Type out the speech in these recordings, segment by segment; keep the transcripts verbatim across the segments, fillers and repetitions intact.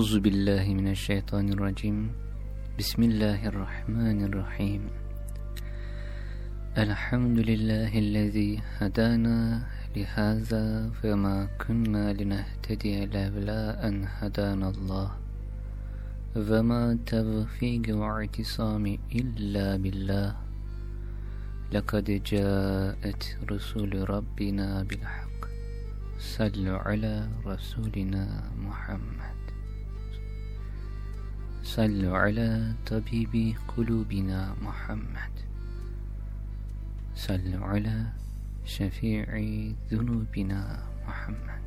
Euzu billahi mineşşeytanirracim. Bismillahirrahmanirrahim. Elhamdülillahillezî hedâna lihâzâ ve mâ kunnâ linehtediye levlâ en hedânallâh ve mâ tevfîgü ve i'tisâmi illâ billah. Lekad câet rusûlü rabbina bilhak. Sallu ala rasulina Muhammed. Sallu ala tabibi kulubina Muhammed. Sallu ala şefii zunubina Muhammed.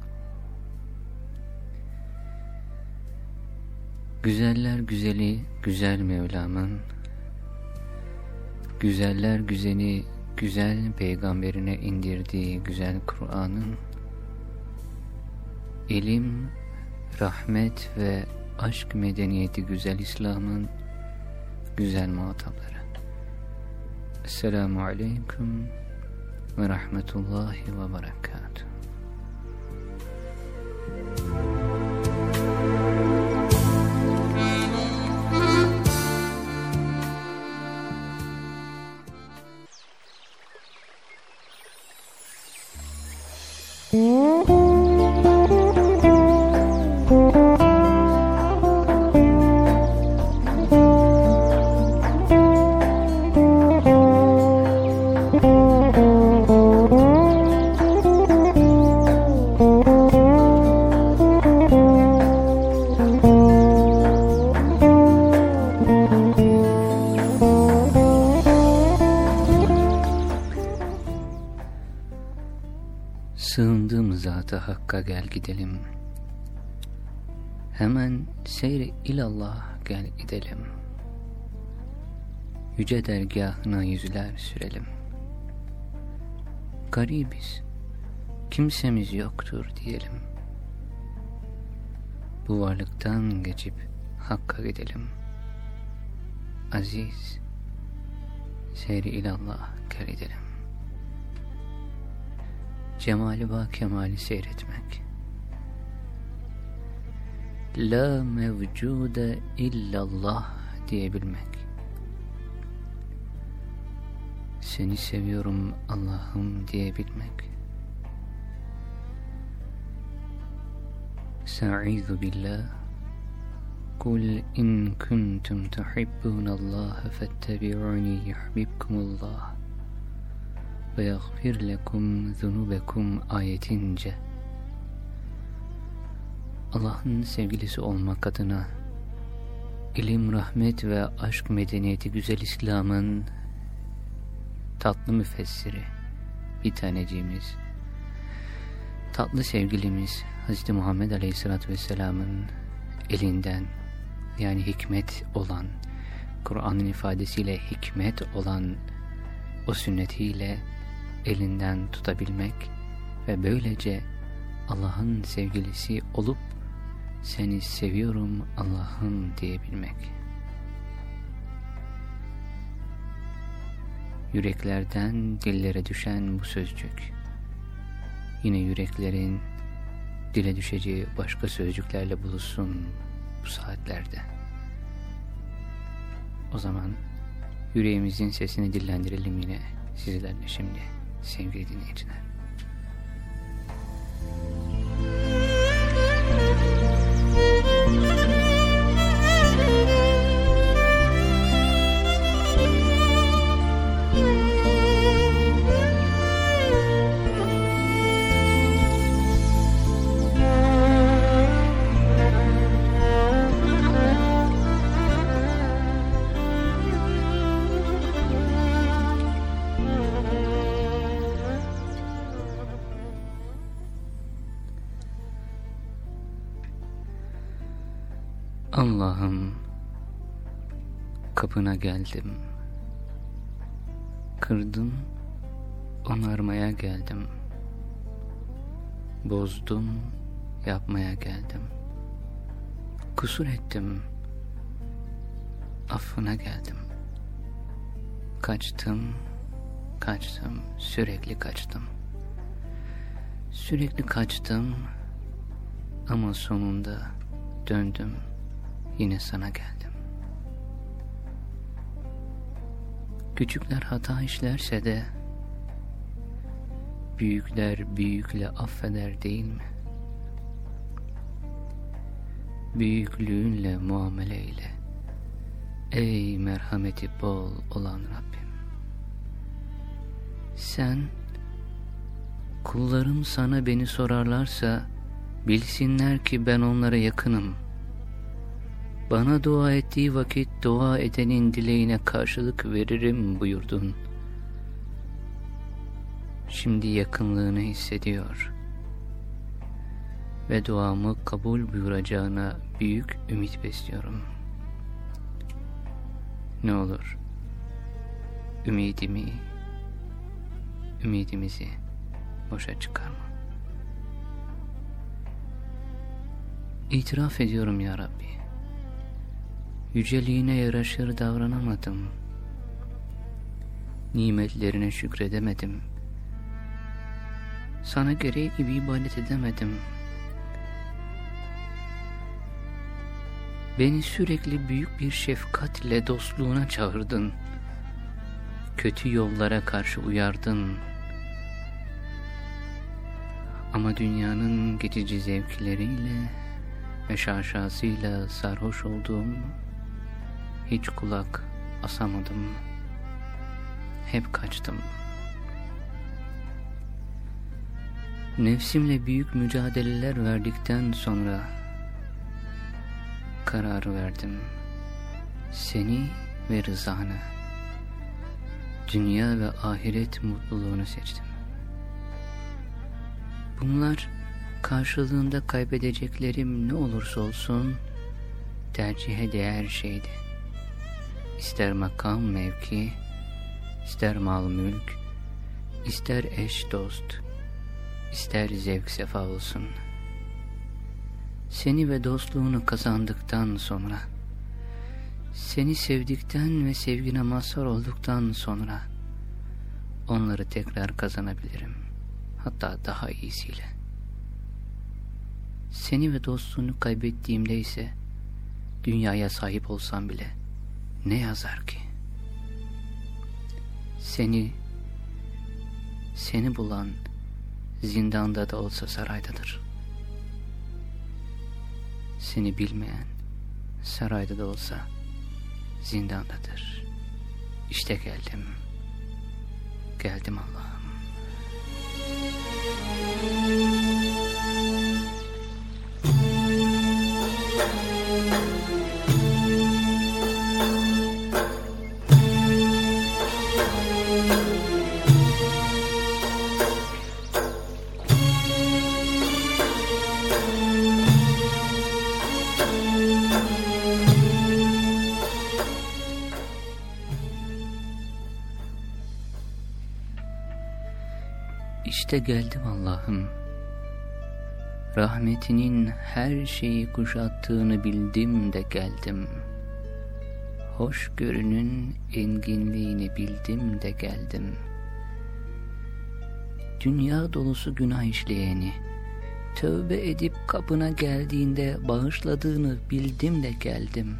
Güzeller güzeli güzel Mevlam'ın, güzeller güzeli güzel peygamberine indirdiği güzel Kur'an'ın, ilim, rahmet ve aşk medeniyeti güzel İslam'ın güzel muhatapları. Esselamu aleyküm ve rahmetullahi ve berekatuhu. Sığındığım zata Hakk'a gel gidelim. Hemen seyri ilallah gel gidelim. Yüce dergâhına yüzler sürelim. Garibiz, kimsemiz yoktur diyelim. Bu varlıktan geçip Hakk'a gidelim. Aziz, seyri ilallah gel gidelim. Cemali ba kemali seyretmek. La mevcude illallah diyebilmek. Seni seviyorum Allah'ım diyebilmek. Estaizu billah. Kul in kuntum tuhibbunallaha fettebi'uni yuhbibkumullah ve yagfir lekum zunubekum ayetince, Allah'ın sevgilisi olmak adına ilim, rahmet ve aşk medeniyeti güzel İslam'ın tatlı müfessiri, bir taneciğimiz, tatlı sevgilimiz Hz. Muhammed Aleyhisselatü Vesselam'ın elinden, yani hikmet olan, Kur'an'ın ifadesiyle hikmet olan o sünnetiyle elinden tutabilmek ve böylece Allah'ın sevgilisi olup seni seviyorum Allah'ım diyebilmek. Yüreklerden dillere düşen bu sözcük, yine yüreklerin dile düşeceği başka sözcüklerle buluşsun bu saatlerde. O zaman yüreğimizin sesini dillendirelim yine sizlerle şimdi sevgili dinleyiciler. Allah'ım, kapına geldim, kırdım, onarmaya geldim, bozdum, yapmaya geldim, kusur ettim, affına geldim, kaçtım, kaçtım, sürekli kaçtım, sürekli kaçtım ama sonunda Döndüm, yine sana geldim. Küçükler hata işlerse de büyükler büyükle affeder değil mi? Büyüklüğünle muamele eyle, ey merhameti bol olan Rabbim. Sen, kullarım sana beni sorarlarsa, bilsinler ki ben onlara yakınım. Bana dua ettiği vakit dua edenin dileğine karşılık veririm buyurdun. Şimdi yakınlığını hissediyor ve duamı kabul buyuracağına büyük ümit besliyorum. Ne olur ümidimi, ümidimizi boşa çıkarma. İtiraf ediyorum ya Rabbi, yüceliğine yaraşır davranamadım. Nimetlerine şükredemedim. Sana gereği gibi ibadet edemedim. Beni sürekli büyük bir şefkatle dostluğuna çağırdın. Kötü yollara karşı uyardın. Ama dünyanın geçici zevkleriyle ve şaşasıyla sarhoş olduğum, hiç kulak asamadım. Hep kaçtım. Nefsimle büyük mücadeleler verdikten sonra karar verdim. Seni ve rızanı, dünya ve ahiret mutluluğunu seçtim. Bunlar karşılığında kaybedeceklerim ne olursa olsun tercihe değer şeydi. İster makam mevki, ister mal mülk, ister eş dost, ister zevk sefa olsun. Seni ve dostluğunu kazandıktan sonra, seni sevdikten ve sevgine mazhar olduktan sonra onları tekrar kazanabilirim. Hatta daha iyisiyle. Seni ve dostluğunu kaybettiğimde ise dünyaya sahip olsam bile ne yazar ki? Seni, seni bulan zindanda da olsa saraydadır. Seni bilmeyen sarayda da olsa zindandadır. İşte geldim, geldim Allah'ım. İşte geldim Allah'ım. Rahmetinin her şeyi kuşattığını bildim de geldim. Hoşgörünün enginliğini bildim de geldim. Dünya dolusu günah işleyeni, tövbe edip kapına geldiğinde bağışladığını bildim de geldim.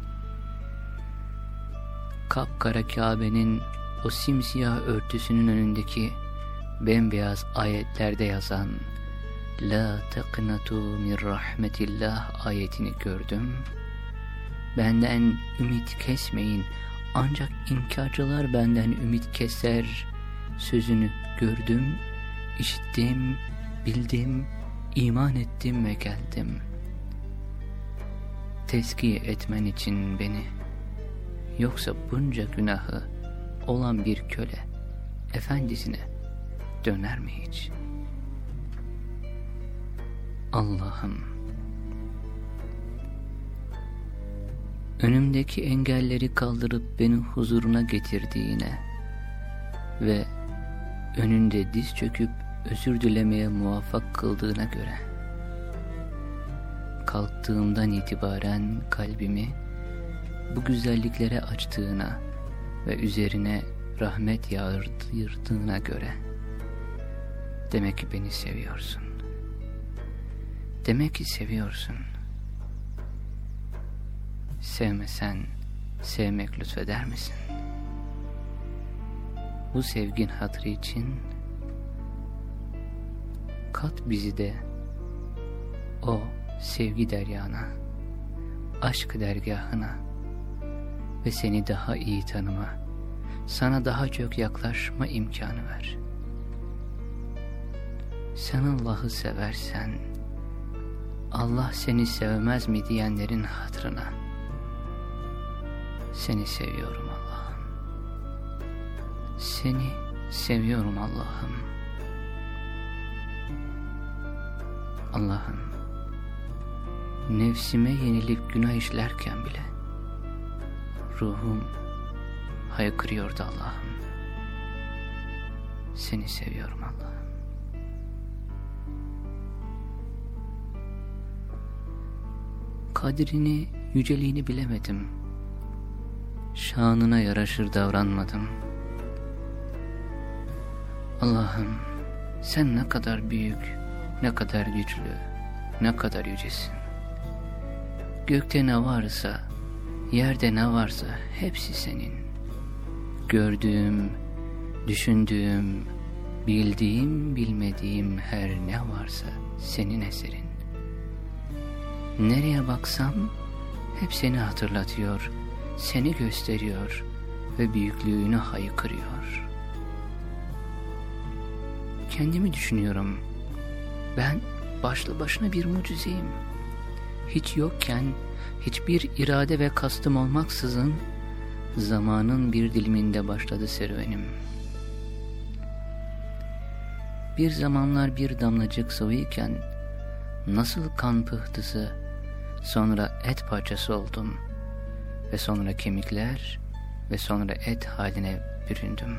Kapkara Kabe'nin o simsiyah örtüsünün önündeki bembeyaz ayetlerde yazan La teqnatu min rahmetillah ayetini gördüm. Benden ümit kesmeyin, ancak inkarcılar benden ümit keser sözünü gördüm, işittim, bildim, iman ettim ve geldim. Tezkiye etmen için beni, yoksa bunca günahı olan bir köle efendisine döner mi hiç? Allah'ım, önümdeki engelleri kaldırıp beni huzuruna getirdiğine ve önünde diz çöküp özür dilemeye muvaffak kıldığına göre, kalktığımdan itibaren kalbimi bu güzelliklere açtığına ve üzerine rahmet yağdırdığına göre, demek ki beni seviyorsun. Demek ki seviyorsun. sevmesen sevmek lütfeder misin? Bu sevgin hatırı için kat bizi de o sevgi deryana, aşk dergahına ve seni daha iyi tanıma, sana daha çok yaklaşma imkanı ver. Sen Allah'ı seversen, Allah seni sevmez mi diyenlerin hatırına, seni seviyorum Allah'ım. Seni seviyorum Allah'ım. Allah'ım, nefsime yenilip günah işlerken bile ruhum haykırıyordu Allah'ım. Seni seviyorum Allah'ım. Kadrini, yüceliğini bilemedim. Şanına yaraşır davranmadım. Allah'ım, sen ne kadar büyük, ne kadar güçlü, ne kadar yücesin. Gökte ne varsa, yerde ne varsa hepsi senin. Gördüğüm, düşündüğüm, bildiğim, bilmediğim her ne varsa senin eserin. Nereye baksam hep seni hatırlatıyor, seni gösteriyor ve büyüklüğünü haykırıyor. Kendimi düşünüyorum. Ben başlı başına bir mucizeyim. Hiç yokken, hiçbir irade ve kastım olmaksızın zamanın bir diliminde başladı serüvenim. Bir zamanlar bir damlacık sıvıyken nasıl kan pıhtısı, sonra et parçası oldum ve sonra kemikler ve sonra et haline büründüm.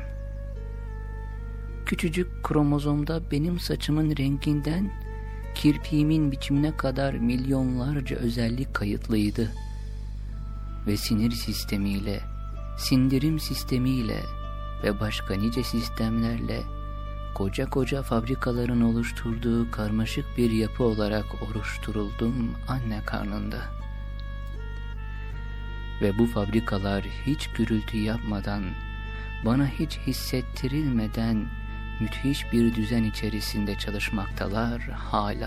Küçücük kromozomda benim saçımın renginden kirpiğimin biçimine kadar milyonlarca özellik kayıtlıydı. Ve sinir sistemiyle, sindirim sistemiyle ve başka nice sistemlerle koca koca fabrikaların oluşturduğu karmaşık bir yapı olarak oluşturuldum anne karnında. Ve bu fabrikalar hiç gürültü yapmadan, bana hiç hissettirilmeden müthiş bir düzen içerisinde çalışmaktalar hala.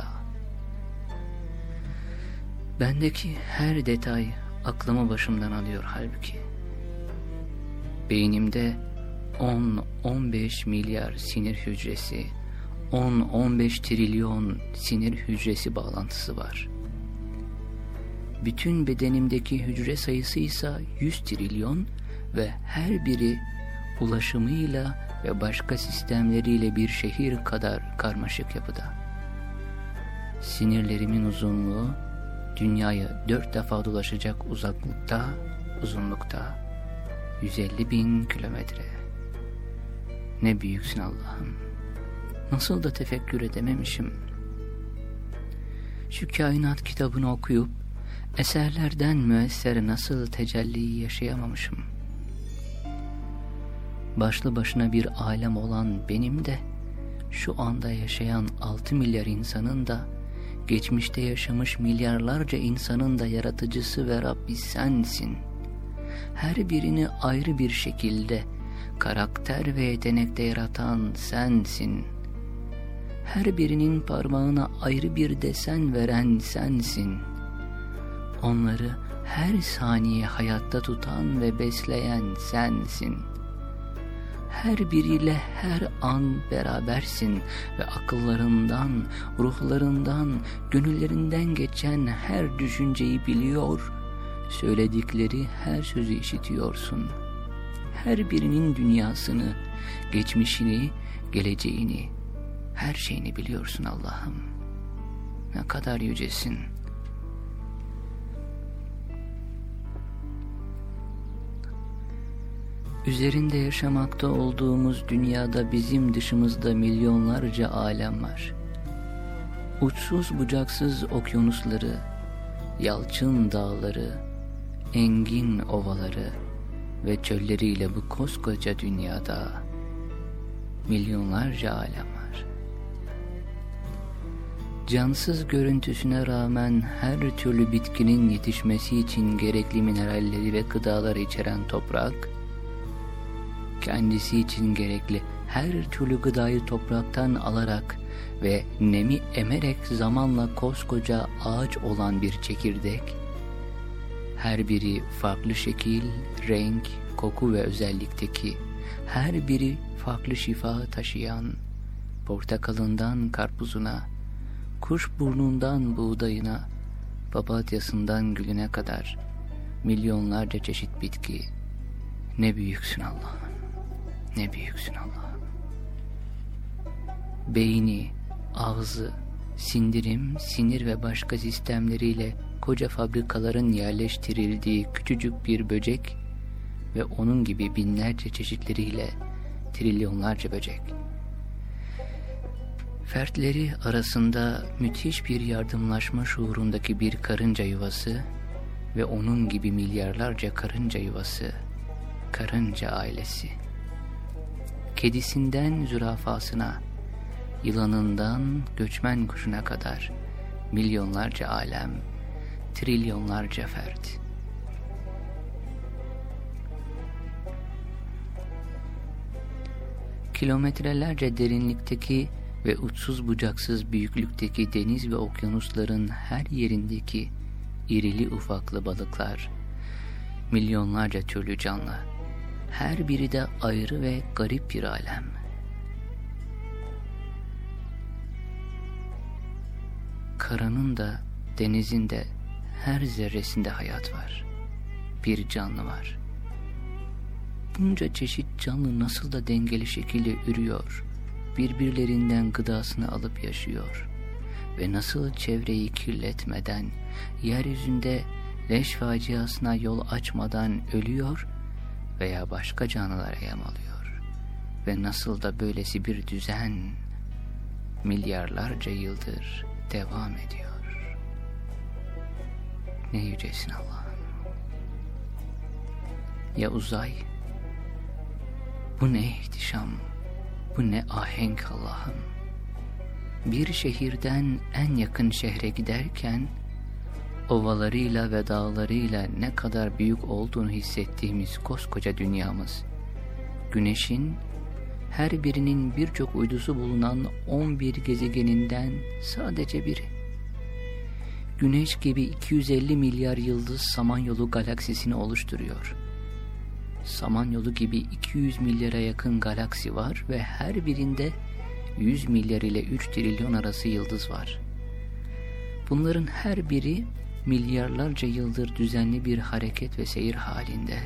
Bendeki her detay aklımı başımdan alıyor halbuki. Beynimde on on beş milyar sinir hücresi, on on beş trilyon sinir hücresi bağlantısı var. Bütün bedenimdeki hücre sayısı ise yüz trilyon ve her biri ulaşımıyla ve başka sistemleriyle bir şehir kadar karmaşık yapıda. Sinirlerimin uzunluğu dünyaya dört defa dolaşacak uzaklıkta, uzunlukta yüz elli bin kilometre. Ne büyüksün Allah'ım. Nasıl da tefekkür edememişim. Şu kainat kitabını okuyup eserlerden müesser nasıl tecelliyi yaşayamamışım. Başlı başına bir alem olan benim de şu anda yaşayan altı milyar insanın da geçmişte yaşamış milyarlarca insanın da yaratıcısı ve Rabbi sensin. Her birini ayrı bir şekilde karakter ve yetenekte yaratan sensin. Her birinin parmağına ayrı bir desen veren sensin. Onları her saniye hayatta tutan ve besleyen sensin. Her biriyle her an berabersin ve akıllarından, ruhlarından, gönüllerinden geçen her düşünceyi biliyor, söyledikleri her sözü işitiyorsun. Her birinin dünyasını, geçmişini, geleceğini, her şeyini biliyorsun Allah'ım. Ne kadar yücesin. Üzerinde yaşamakta olduğumuz dünyada bizim dışımızda milyonlarca alem var. Uçsuz bucaksız okyanusları, yalçın dağları, engin ovaları ve çölleriyle bu koskoca dünyada milyonlarca alem var. cansız görüntüsüne rağmen her türlü bitkinin yetişmesi için gerekli mineralleri ve gıdaları içeren toprak, kendisi için gerekli her türlü gıdayı topraktan alarak ve nemi emerek zamanla koskoca ağaç olan bir çekirdek, her biri farklı şekil, renk, koku ve özellikteki, her biri farklı şifa taşıyan, portakalından karpuzuna, kuşburnundan buğdayına, papatyasından gülüne kadar milyonlarca çeşit bitki. Ne büyüksün Allah'ım, ne büyüksün Allah'ım. Beyni, ağzı, sindirim, sinir ve başka sistemleriyle koca fabrikaların yerleştirildiği küçücük bir böcek ve onun gibi binlerce çeşitleriyle trilyonlarca böcek. Fertleri arasında müthiş bir yardımlaşma şuurundaki bir karınca yuvası ve onun gibi milyarlarca karınca yuvası, karınca ailesi. Kedisinden zürafasına, yılanından göçmen kuşuna kadar milyonlarca alem, trilyonlarca fert. Kilometrelerce derinlikteki ve uçsuz bucaksız büyüklükteki deniz ve okyanusların her yerindeki irili ufaklı balıklar, milyonlarca türlü canlı, her biri de ayrı ve garip bir alem. Karanın da denizin de her zerresinde hayat var, bir canlı var. Bunca çeşit canlı nasıl da dengeli şekilde ürüyor, birbirlerinden gıdasını alıp yaşıyor ve nasıl çevreyi kirletmeden, yeryüzünde leş faciasına yol açmadan ölüyor veya başka canlılara yem alıyor ve nasıl da böylesi bir düzen milyarlarca yıldır devam ediyor. Ne yücesin Allah'ım. Ya uzay, bu ne ihtişam, bu ne ahenk Allah'ım. Bir şehirden en yakın şehre giderken ovalarıyla ve dağlarıyla ne kadar büyük olduğunu hissettiğimiz koskoca dünyamız, Güneş'in her birinin birçok uydusu bulunan on bir gezegeninden sadece biri. Güneş gibi iki yüz elli milyar yıldız Samanyolu galaksisini oluşturuyor. Samanyolu gibi iki yüz milyara yakın galaksi var ve her birinde yüz milyar ile üç trilyon arası yıldız var. Bunların her biri milyarlarca yıldır düzenli bir hareket ve seyir halinde.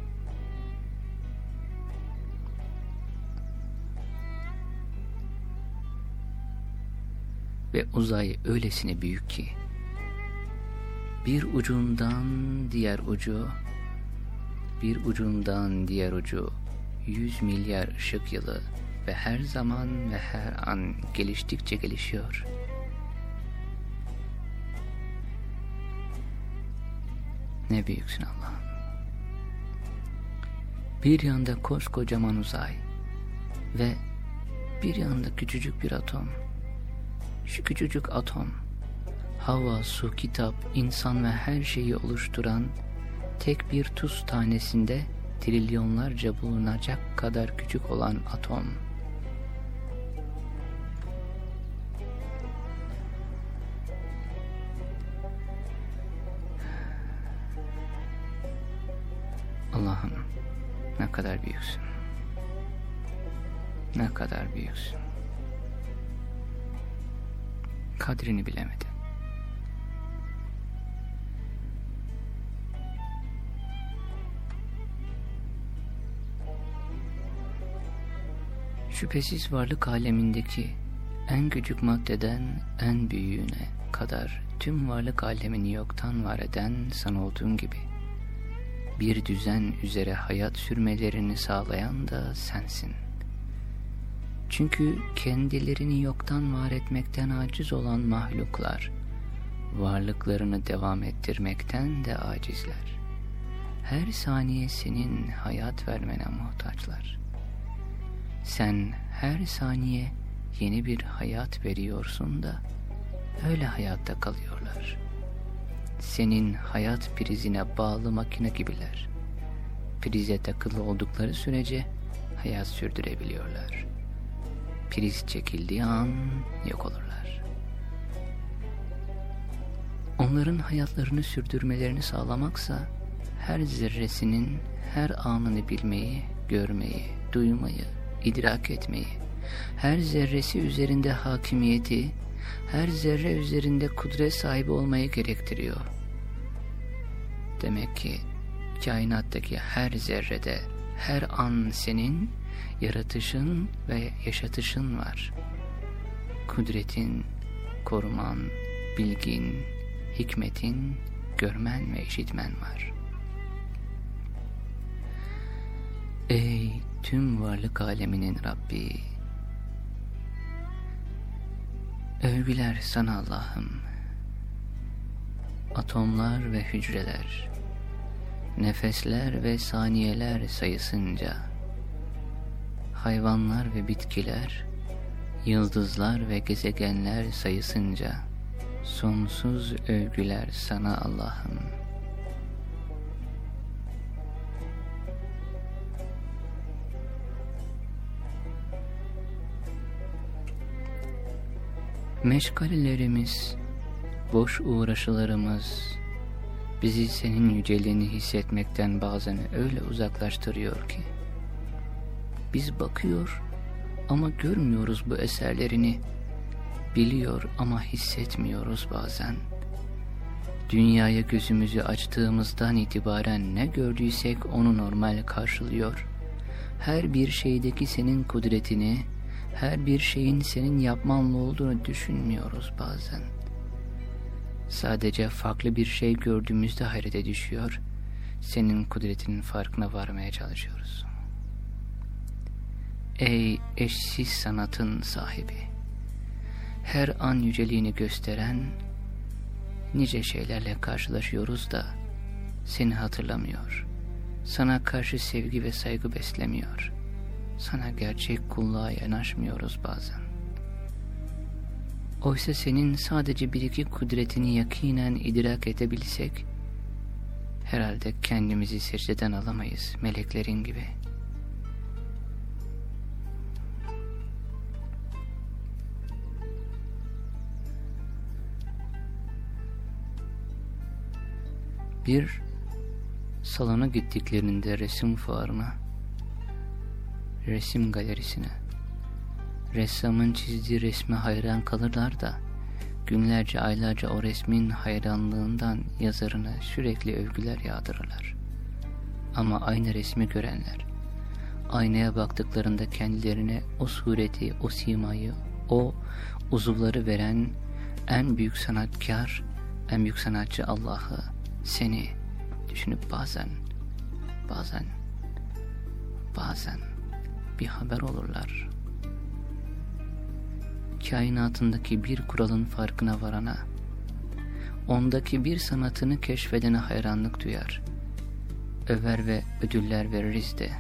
Ve uzay öylesine büyük ki, bir ucundan diğer ucu, bir ucundan diğer ucu yüz milyar ışık yılı ve her zaman ve her an geliştikçe gelişiyor. Ne büyüksün Allah'ım. Bir yanda koskocaman uzay ve bir yanda küçücük bir atom. Şu küçücük atom, hava, su, kitap, insan ve her şeyi oluşturan tek bir tuz tanesinde trilyonlarca bulunacak kadar küçük olan atom. Allah'ım, ne kadar büyüksün. Ne kadar büyüksün. Kadrini bilemedim. Şüphesiz varlık alemindeki en küçük maddeden en büyüğüne kadar tüm varlık alemini yoktan var eden sen olduğun gibi bir düzen üzere hayat sürmelerini sağlayan da sensin. Çünkü kendilerini yoktan var etmekten aciz olan mahluklar, varlıklarını devam ettirmekten de acizler. Her saniye senin hayat vermene muhtaçlar. Sen her saniye yeni bir hayat veriyorsun da öyle hayatta kalıyorlar. Senin hayat prizine bağlı makine gibiler. Prize takılı oldukları sürece hayat sürdürebiliyorlar. Priz çekildiği an yok olurlar. Onların hayatlarını sürdürmelerini sağlamaksa her zerresinin her anını bilmeyi, görmeyi, duymayı, idrak etmeyi, her zerresi üzerinde hakimiyeti, her zerre üzerinde kudret sahibi olmayı gerektiriyor. Demek ki kainattaki her zerrede, her an senin yaratışın ve yaşatışın var. Kudretin, koruman, bilgin, hikmetin, görmen ve işitmen var. Ey tüm varlık aleminin Rabbi! Övgüler sana Allah'ım. Atomlar ve hücreler, nefesler ve saniyeler sayısınca, hayvanlar ve bitkiler, yıldızlar ve gezegenler sayısınca, sonsuz övgüler sana Allah'ım. Meşgalelerimiz, boş uğraşılarımız bizi senin yüceliğini hissetmekten bazen öyle uzaklaştırıyor ki biz bakıyor ama görmüyoruz bu eserlerini, biliyor ama hissetmiyoruz bazen. Dünyaya gözümüzü açtığımızdan itibaren ne gördüysek onu normal karşılıyor. Her bir şeydeki senin kudretini, her bir şeyin senin yapmanla olduğunu düşünmüyoruz bazen. Sadece farklı bir şey gördüğümüzde hayrete düşüyor, senin kudretinin farkına varmaya çalışıyoruz. Ey eşsiz sanatın sahibi! Her an yüceliğini gösteren nice şeylerle karşılaşıyoruz da seni hatırlamıyor, sana karşı sevgi ve saygı beslemiyor, sana gerçek kulluğa yanaşmıyoruz bazen. Oysa senin sadece bir iki kudretini yakinen idrak edebilsek, herhalde kendimizi secdeden alamayız meleklerin gibi. Bir salona gittiklerinde resim fuarına, resim galerisine, ressamın çizdiği resme hayran kalırlar da günlerce aylarca o resmin hayranlığından yazarına sürekli övgüler yağdırırlar. Ama aynı resmi görenler aynaya baktıklarında kendilerine o sureti, o simayı, o uzuvları veren en büyük sanatkar, en büyük sanatçı Allah'ı, seni düşünüp bazen, bazen, bazen bir haber olurlar. Kainatındaki bir kuralın farkına varana, ondaki bir sanatını keşfedene hayranlık duyar. Över ve ödüller veririz de.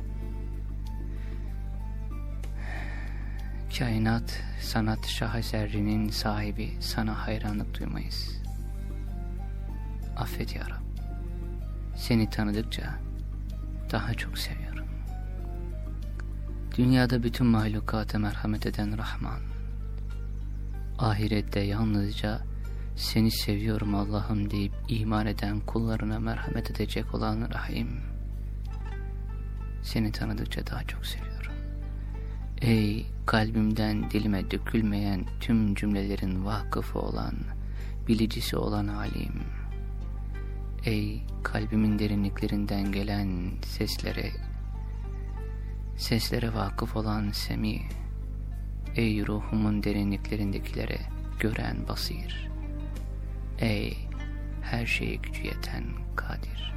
Kainat, sanat şaheserinin sahibi sana hayranlık duymayız. Affet ya Rab. Seni tanıdıkça daha çok seviyorum. Dünyada bütün mahlukata merhamet eden Rahman, ahirette yalnızca seni seviyorum Allah'ım deyip iman eden kullarına merhamet edecek olan Rahim, seni tanıdıkça daha çok seviyorum. Ey kalbimden dilime dökülmeyen tüm cümlelerin vakıfı olan, bilicisi olan Alim, ey kalbimin derinliklerinden gelen seslere, seslere vakıf olan Semi, ey ruhumun derinliklerindekilere gören Basir, ey her şeye gücü yeten Kadir.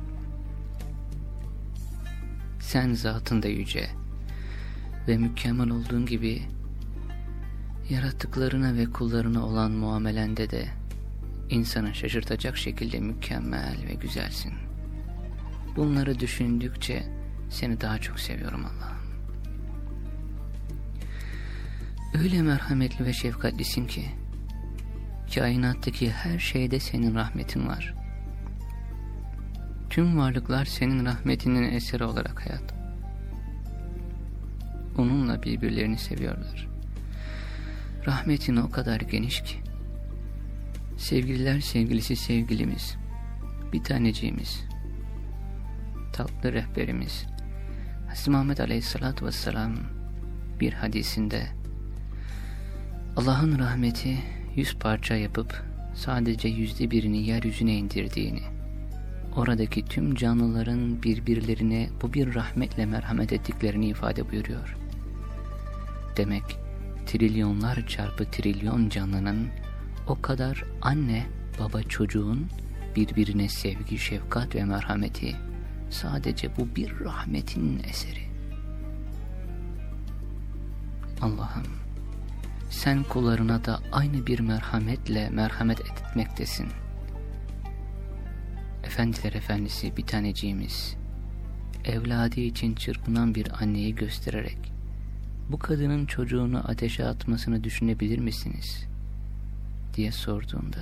Sen zatında yüce ve mükemmel olduğun gibi yarattıklarına ve kullarına olan muamelende de insanı şaşırtacak şekilde mükemmel ve güzelsin. Bunları düşündükçe seni daha çok seviyorum Allah'ım. Öyle merhametli ve şefkatlisin ki Kainattaki her şeyde senin rahmetin var. Tüm varlıklar senin rahmetinin eseri olarak hayat. Onunla birbirlerini seviyorlar. Rahmetin o kadar geniş ki. Sevgililer sevgilisi sevgilimiz, bir taneciğimiz, tatlı rehberimiz Hazreti Muhammed Aleyhisselatü Vesselam bir hadisinde Allah'ın rahmeti yüz parça yapıp sadece yüzde birini yeryüzüne indirdiğini, oradaki tüm canlıların birbirlerine bu bir rahmetle merhamet ettiklerini ifade buyuruyor. Demek trilyonlar çarpı trilyon canlının o kadar anne baba çocuğun birbirine sevgi, şefkat ve merhameti sadece bu bir rahmetin eseri. Allah'ım, sen kullarına da aynı bir merhametle merhamet etmektesin. Efendiler efendisi bir taneciğimiz, evladı için çırpınan bir anneyi göstererek, bu kadının çocuğunu ateşe atmasını düşünebilir misiniz diye sorduğunda,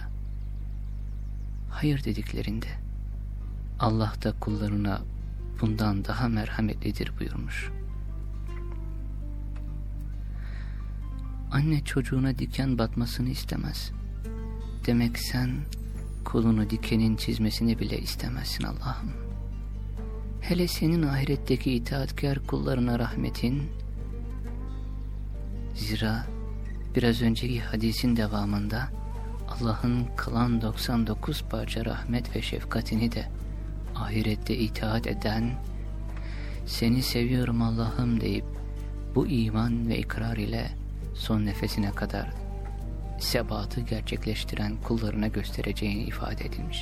hayır dediklerinde, Allah da kullarına bundan daha merhametlidir buyurmuş. Anne çocuğuna diken batmasını istemez. Demek sen kulunu dikenin çizmesini bile istemezsin Allah'ım. Hele senin ahiretteki itaatkar kullarına rahmetin, zira biraz önceki hadisin devamında Allah'ın kalan doksan dokuz parça rahmet ve şefkatini de ahirette itaat eden, seni seviyorum Allah'ım deyip bu iman ve ikrar ile son nefesine kadar sebatı gerçekleştiren kullarına göstereceğini ifade edilmiş.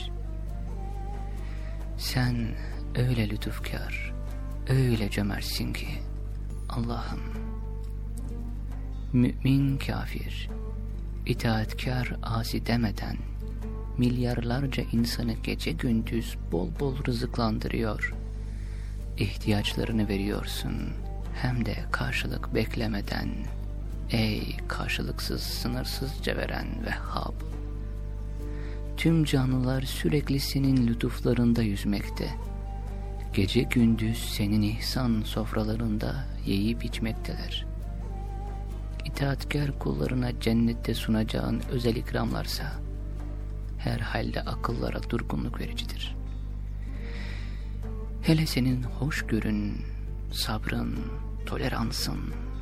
Sen öyle lütufkar, öyle cömertsin ki Allah'ım, mümin kafir, itaatkar asi demeden milyarlarca insanı gece gündüz bol bol rızıklandırıyor, ihtiyaçlarını veriyorsun, hem de karşılık beklemeden. Ey karşılıksız, sınırsızca veren Vehhab! Tüm canlılar sürekli senin lütuflarında yüzmekte. Gece gündüz senin ihsan sofralarında yiyip içmekteler. İtaatkar kullarına cennette sunacağın özel ikramlarsa herhalde akıllara durgunluk vericidir. Hele senin hoşgörün, sabrın, toleransın.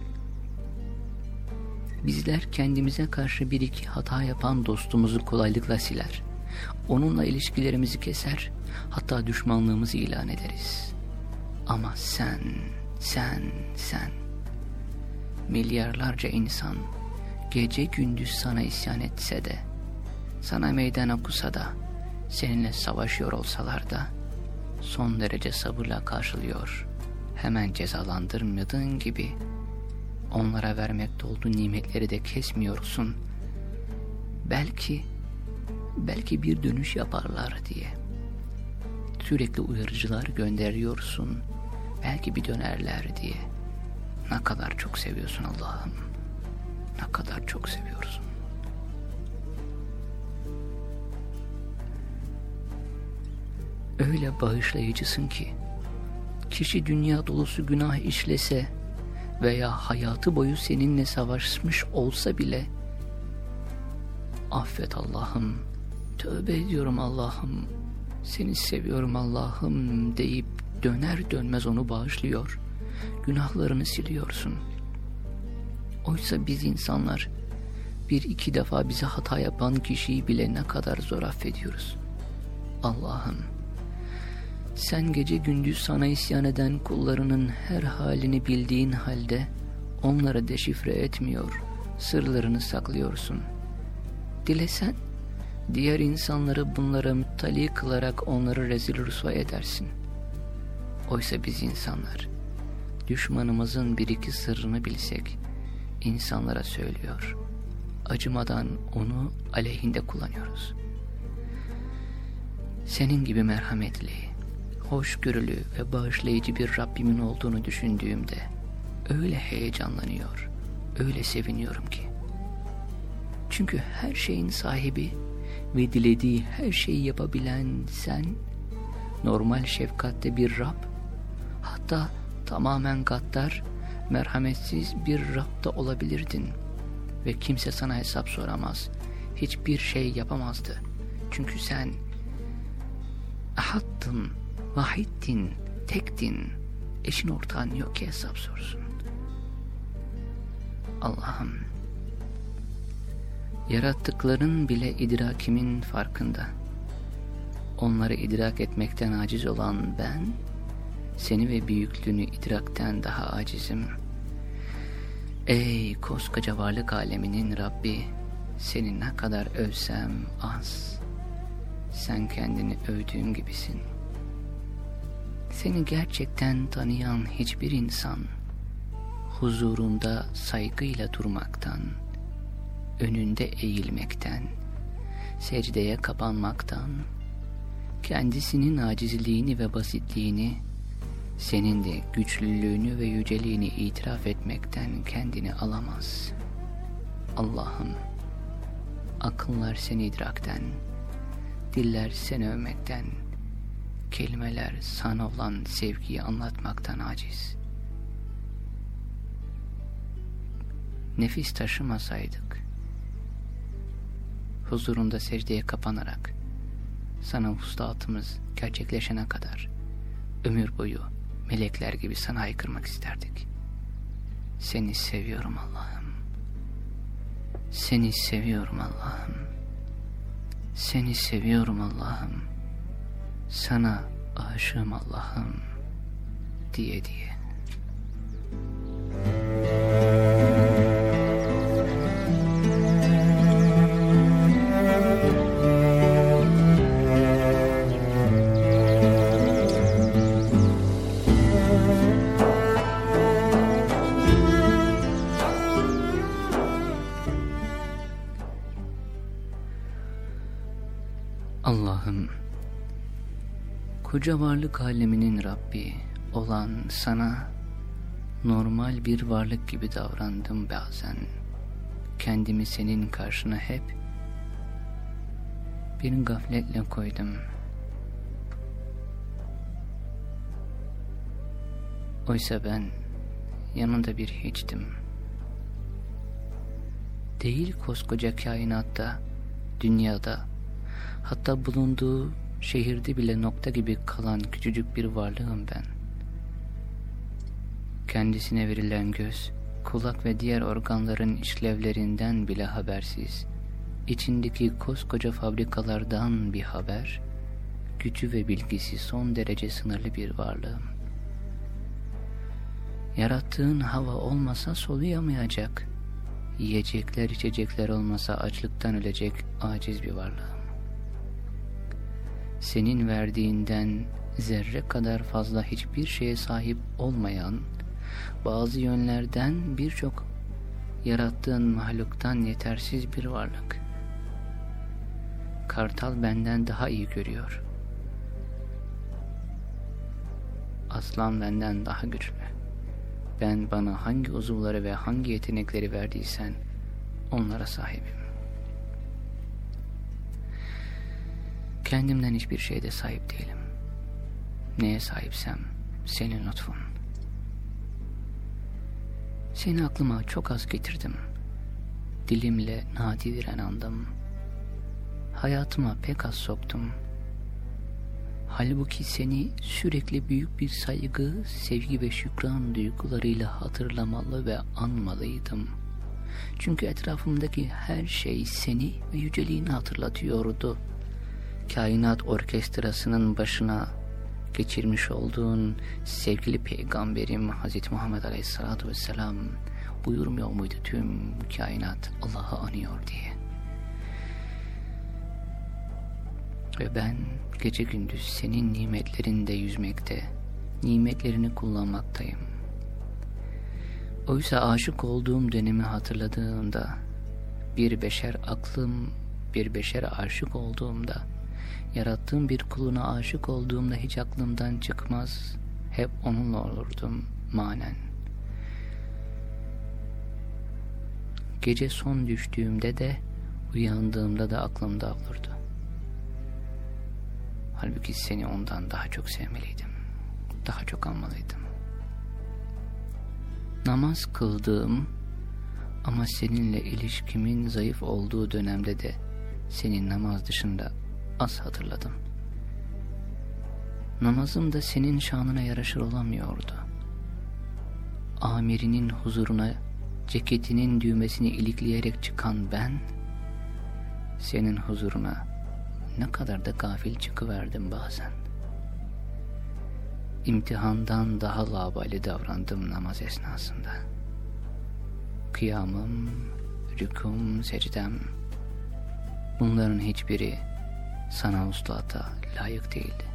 Bizler kendimize karşı bir iki hata yapan dostumuzu kolaylıkla siler. Onunla ilişkilerimizi keser, hatta düşmanlığımızı ilan ederiz. Ama sen, sen, sen, milyarlarca insan gece gündüz sana isyan etse de, sana meydan okusa da, seninle savaşıyor olsalar da, son derece sabırla karşılıyor. Hemen cezalandırmadığın gibi, onlara vermekte olduğu nimetleri de kesmiyorsun. Belki, belki bir dönüş yaparlar diye. Sürekli uyarıcılar gönderiyorsun. Belki bir dönerler diye. Ne kadar çok seviyorsun Allah'ım. Ne kadar çok seviyorsun. Öyle bağışlayıcısın ki, kişi dünya dolusu günah işlese veya hayatı boyu seninle savaşmış olsa bile, affet Allah'ım, tövbe ediyorum Allah'ım, seni seviyorum Allah'ım deyip döner dönmez onu bağışlıyor, günahlarını siliyorsun. Oysa biz insanlar bir iki defa bize hata yapan kişiyi bile ne kadar zor affediyoruz. Allah'ım, sen gece gündüz sana isyan eden kullarının her halini bildiğin halde onları deşifre etmiyor, sırlarını saklıyorsun. Dilesen, diğer insanları bunlara müttali kılarak onları rezil rüsva edersin. Oysa biz insanlar, düşmanımızın bir iki sırrını bilsek, insanlara söylüyor, acımadan onu aleyhinde kullanıyoruz. Senin gibi merhametli, hoşgörülü ve bağışlayıcı bir Rabbimin olduğunu düşündüğümde öyle heyecanlanıyor, öyle seviniyorum ki. Çünkü her şeyin sahibi ve dilediği her şeyi yapabilen sen, normal şefkatte bir Rab, hatta tamamen gaddar, merhametsiz bir Rab da olabilirdin. Ve kimse sana hesap soramaz, hiçbir şey yapamazdı. Çünkü sen ahattın, vahittin, tektin, eşin ortağın yok ki hesap sorsun. Allah'ım, yarattıkların bile idrakimin farkında. Onları idrak etmekten aciz olan ben, seni ve büyüklüğünü idrakten daha acizim. Ey koskoca varlık aleminin Rabbi, seni ne kadar övsem az. Sen kendini övdüğün gibisin. Seni gerçekten tanıyan hiçbir insan, huzurunda saygıyla durmaktan, önünde eğilmekten, secdeye kapanmaktan, kendisinin acizliğini ve basitliğini, senin de güçlülüğünü ve yüceliğini itiraf etmekten kendini alamaz. Allah'ım, akıllar seni idrakten, diller seni övmekten, kelimeler sana olan sevgiyi anlatmaktan aciz. Nefis taşımasaydık, huzurunda secdeye kapanarak, sana vuslatımız gerçekleşene kadar, ömür boyu melekler gibi sana haykırmak isterdik. Seni seviyorum Allah'ım. Seni seviyorum Allah'ım. Seni seviyorum Allah'ım. Sana aşığım Allah'ım diye diye. Allah'ım, koca varlık aleminin Rabbi olan sana normal bir varlık gibi davrandım bazen. Kendimi senin karşına hep bir gafletle koydum. Oysa ben yanında bir hiçtim. Değil koskoca kainatta, dünyada, hatta bulunduğu şehirde bile nokta gibi kalan küçücük bir varlığım ben. Kendisine verilen göz, kulak ve diğer organların işlevlerinden bile habersiz, içindeki koskoca fabrikalardan bir haber, gücü ve bilgisi son derece sınırlı bir varlığım. Yarattığın hava olmasa soluyamayacak, yiyecekler içecekler olmasa açlıktan ölecek aciz bir varlığım. Senin verdiğinden zerre kadar fazla hiçbir şeye sahip olmayan, bazı yönlerden birçok yarattığın mahluktan yetersiz bir varlık. Kartal benden daha iyi görüyor. Aslan benden daha güçlü. Ben bana hangi uzuvları ve hangi yetenekleri verdiysen onlara sahibim. Kendimden hiçbir şeyde sahip değilim. Neye sahipsem senin lütfun. Seni aklıma çok az getirdim. Dilimle nadiren andım. Hayatıma pek az soktum. Halbuki seni sürekli büyük bir saygı, sevgi ve şükran duygularıyla hatırlamalı ve anmalıydım. Çünkü etrafımdaki her şey seni ve yüceliğini hatırlatıyordu. Kainat orkestrasının başına geçirmiş olduğun sevgili peygamberim Hazreti Muhammed Aleyhisselatü Vesselam buyurmuyor muydu tüm kainat Allah'ı anıyor diye. Ve ben gece gündüz senin nimetlerinde yüzmekte, nimetlerini kullanmaktayım. Oysa aşık olduğum dönemi hatırladığımda, bir beşer aklım, bir beşere aşık olduğumda, yarattığım bir kuluna aşık olduğumda hiç aklımdan çıkmaz, hep onunla olurdum manen. Gece son düştüğümde de Uyandığımda da aklımda olurdu. Halbuki seni ondan daha çok sevmeliydim. Daha çok anmalıydım. Namaz kıldığım ama seninle ilişkimin zayıf olduğu dönemde de senin namaz dışında az hatırladım. Namazım da senin şanına yaraşır olamıyordu. Amirinin huzuruna ceketinin düğmesini ilikleyerek çıkan ben, senin huzuruna ne kadar da gafil çıkıverdim bazen. İmtihandan daha laubali davrandım namaz esnasında. Kıyamım, rükûm, secdem, bunların hiçbiri sana uslata layık değildi.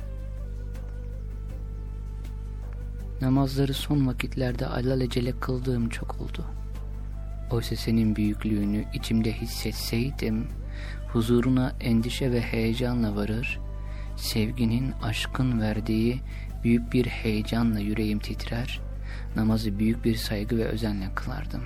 Namazları son vakitlerde alelacele kıldığım çok oldu. Oysa senin büyüklüğünü içimde hissetseydim, huzuruna endişe ve heyecanla varır, sevginin, aşkın verdiği büyük bir heyecanla yüreğim titrer, namazı büyük bir saygı ve özenle kılardım.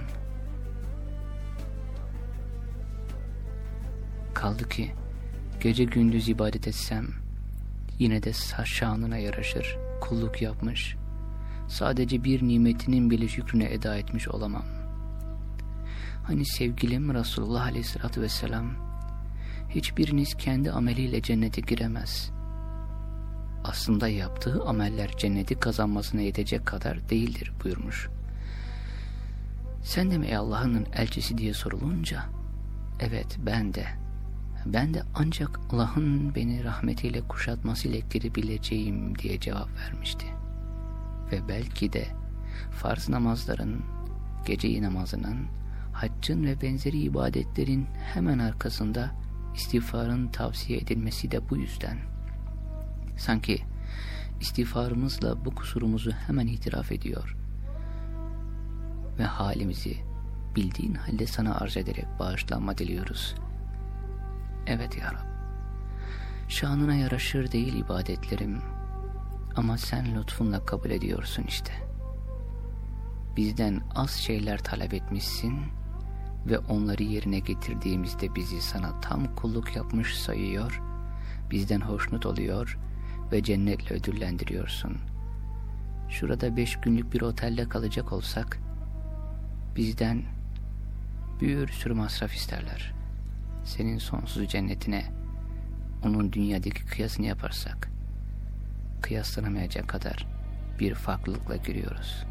Kaldı ki gece gündüz ibadet etsem, yine de şanına yaraşır, kulluk yapmış, sadece bir nimetinin bile şükrünü eda etmiş olamam. Hani sevgilim Resulullah Aleyhisselatü Vesselam, hiçbiriniz kendi ameliyle cennete giremez. Aslında yaptığı ameller cenneti kazanmasına yetecek kadar değildir buyurmuş. Sen de mi ey Allah'ın elçisi diye sorulunca, evet ben de, ben de ancak Allah'ın beni rahmetiyle kuşatmasıyla girebileceğim diye cevap vermişti. Ve belki de farz namazların, gece namazının, haccın ve benzeri ibadetlerin hemen arkasında istiğfarın tavsiye edilmesi de bu yüzden. Sanki istiğfarımızla bu kusurumuzu hemen itiraf ediyor ve halimizi bildiğin halde sana arz ederek bağışlanma diliyoruz. Evet ya Rab, şanına yaraşır değil ibadetlerim ama sen lütfunla kabul ediyorsun işte. Bizden az şeyler talep etmişsin ve onları yerine getirdiğimizde bizi sana tam kulluk yapmış sayıyor, bizden hoşnut oluyor ve cennetle ödüllendiriyorsun. Şurada beş günlük bir otelde kalacak olsak, bizden bir sürü masraf isterler. Senin sonsuz cennetine onun dünyadaki kıyasını yaparsak, kıyaslanamayacak kadar bir farklılıkla giriyoruz.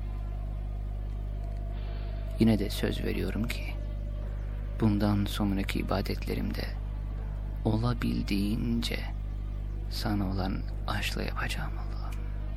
Yine de söz veriyorum ki, bundan sonraki ibadetlerimde olabildiğince sana olan aşkla yapacağım Allah'ım.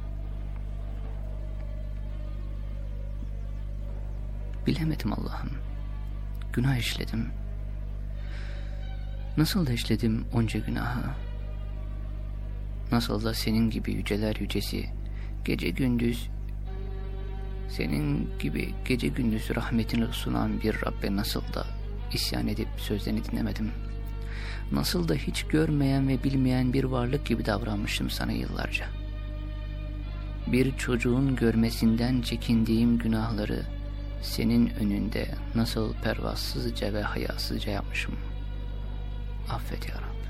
Bilemedim Allah'ım. Günah işledim. Nasıl da işledim onca günahı? Nasıl da senin gibi yüceler yücesi, gece gündüz, senin gibi gece gündüz rahmetini sunan bir Rabbe nasıl da isyan edip sözlerini dinlemedim? Nasıl da hiç görmeyen ve bilmeyen bir varlık gibi davranmışım sana yıllarca. Bir çocuğun görmesinden çekindiğim günahları senin önünde nasıl pervasızca ve hayasızca yapmışım. Affet ya Rab.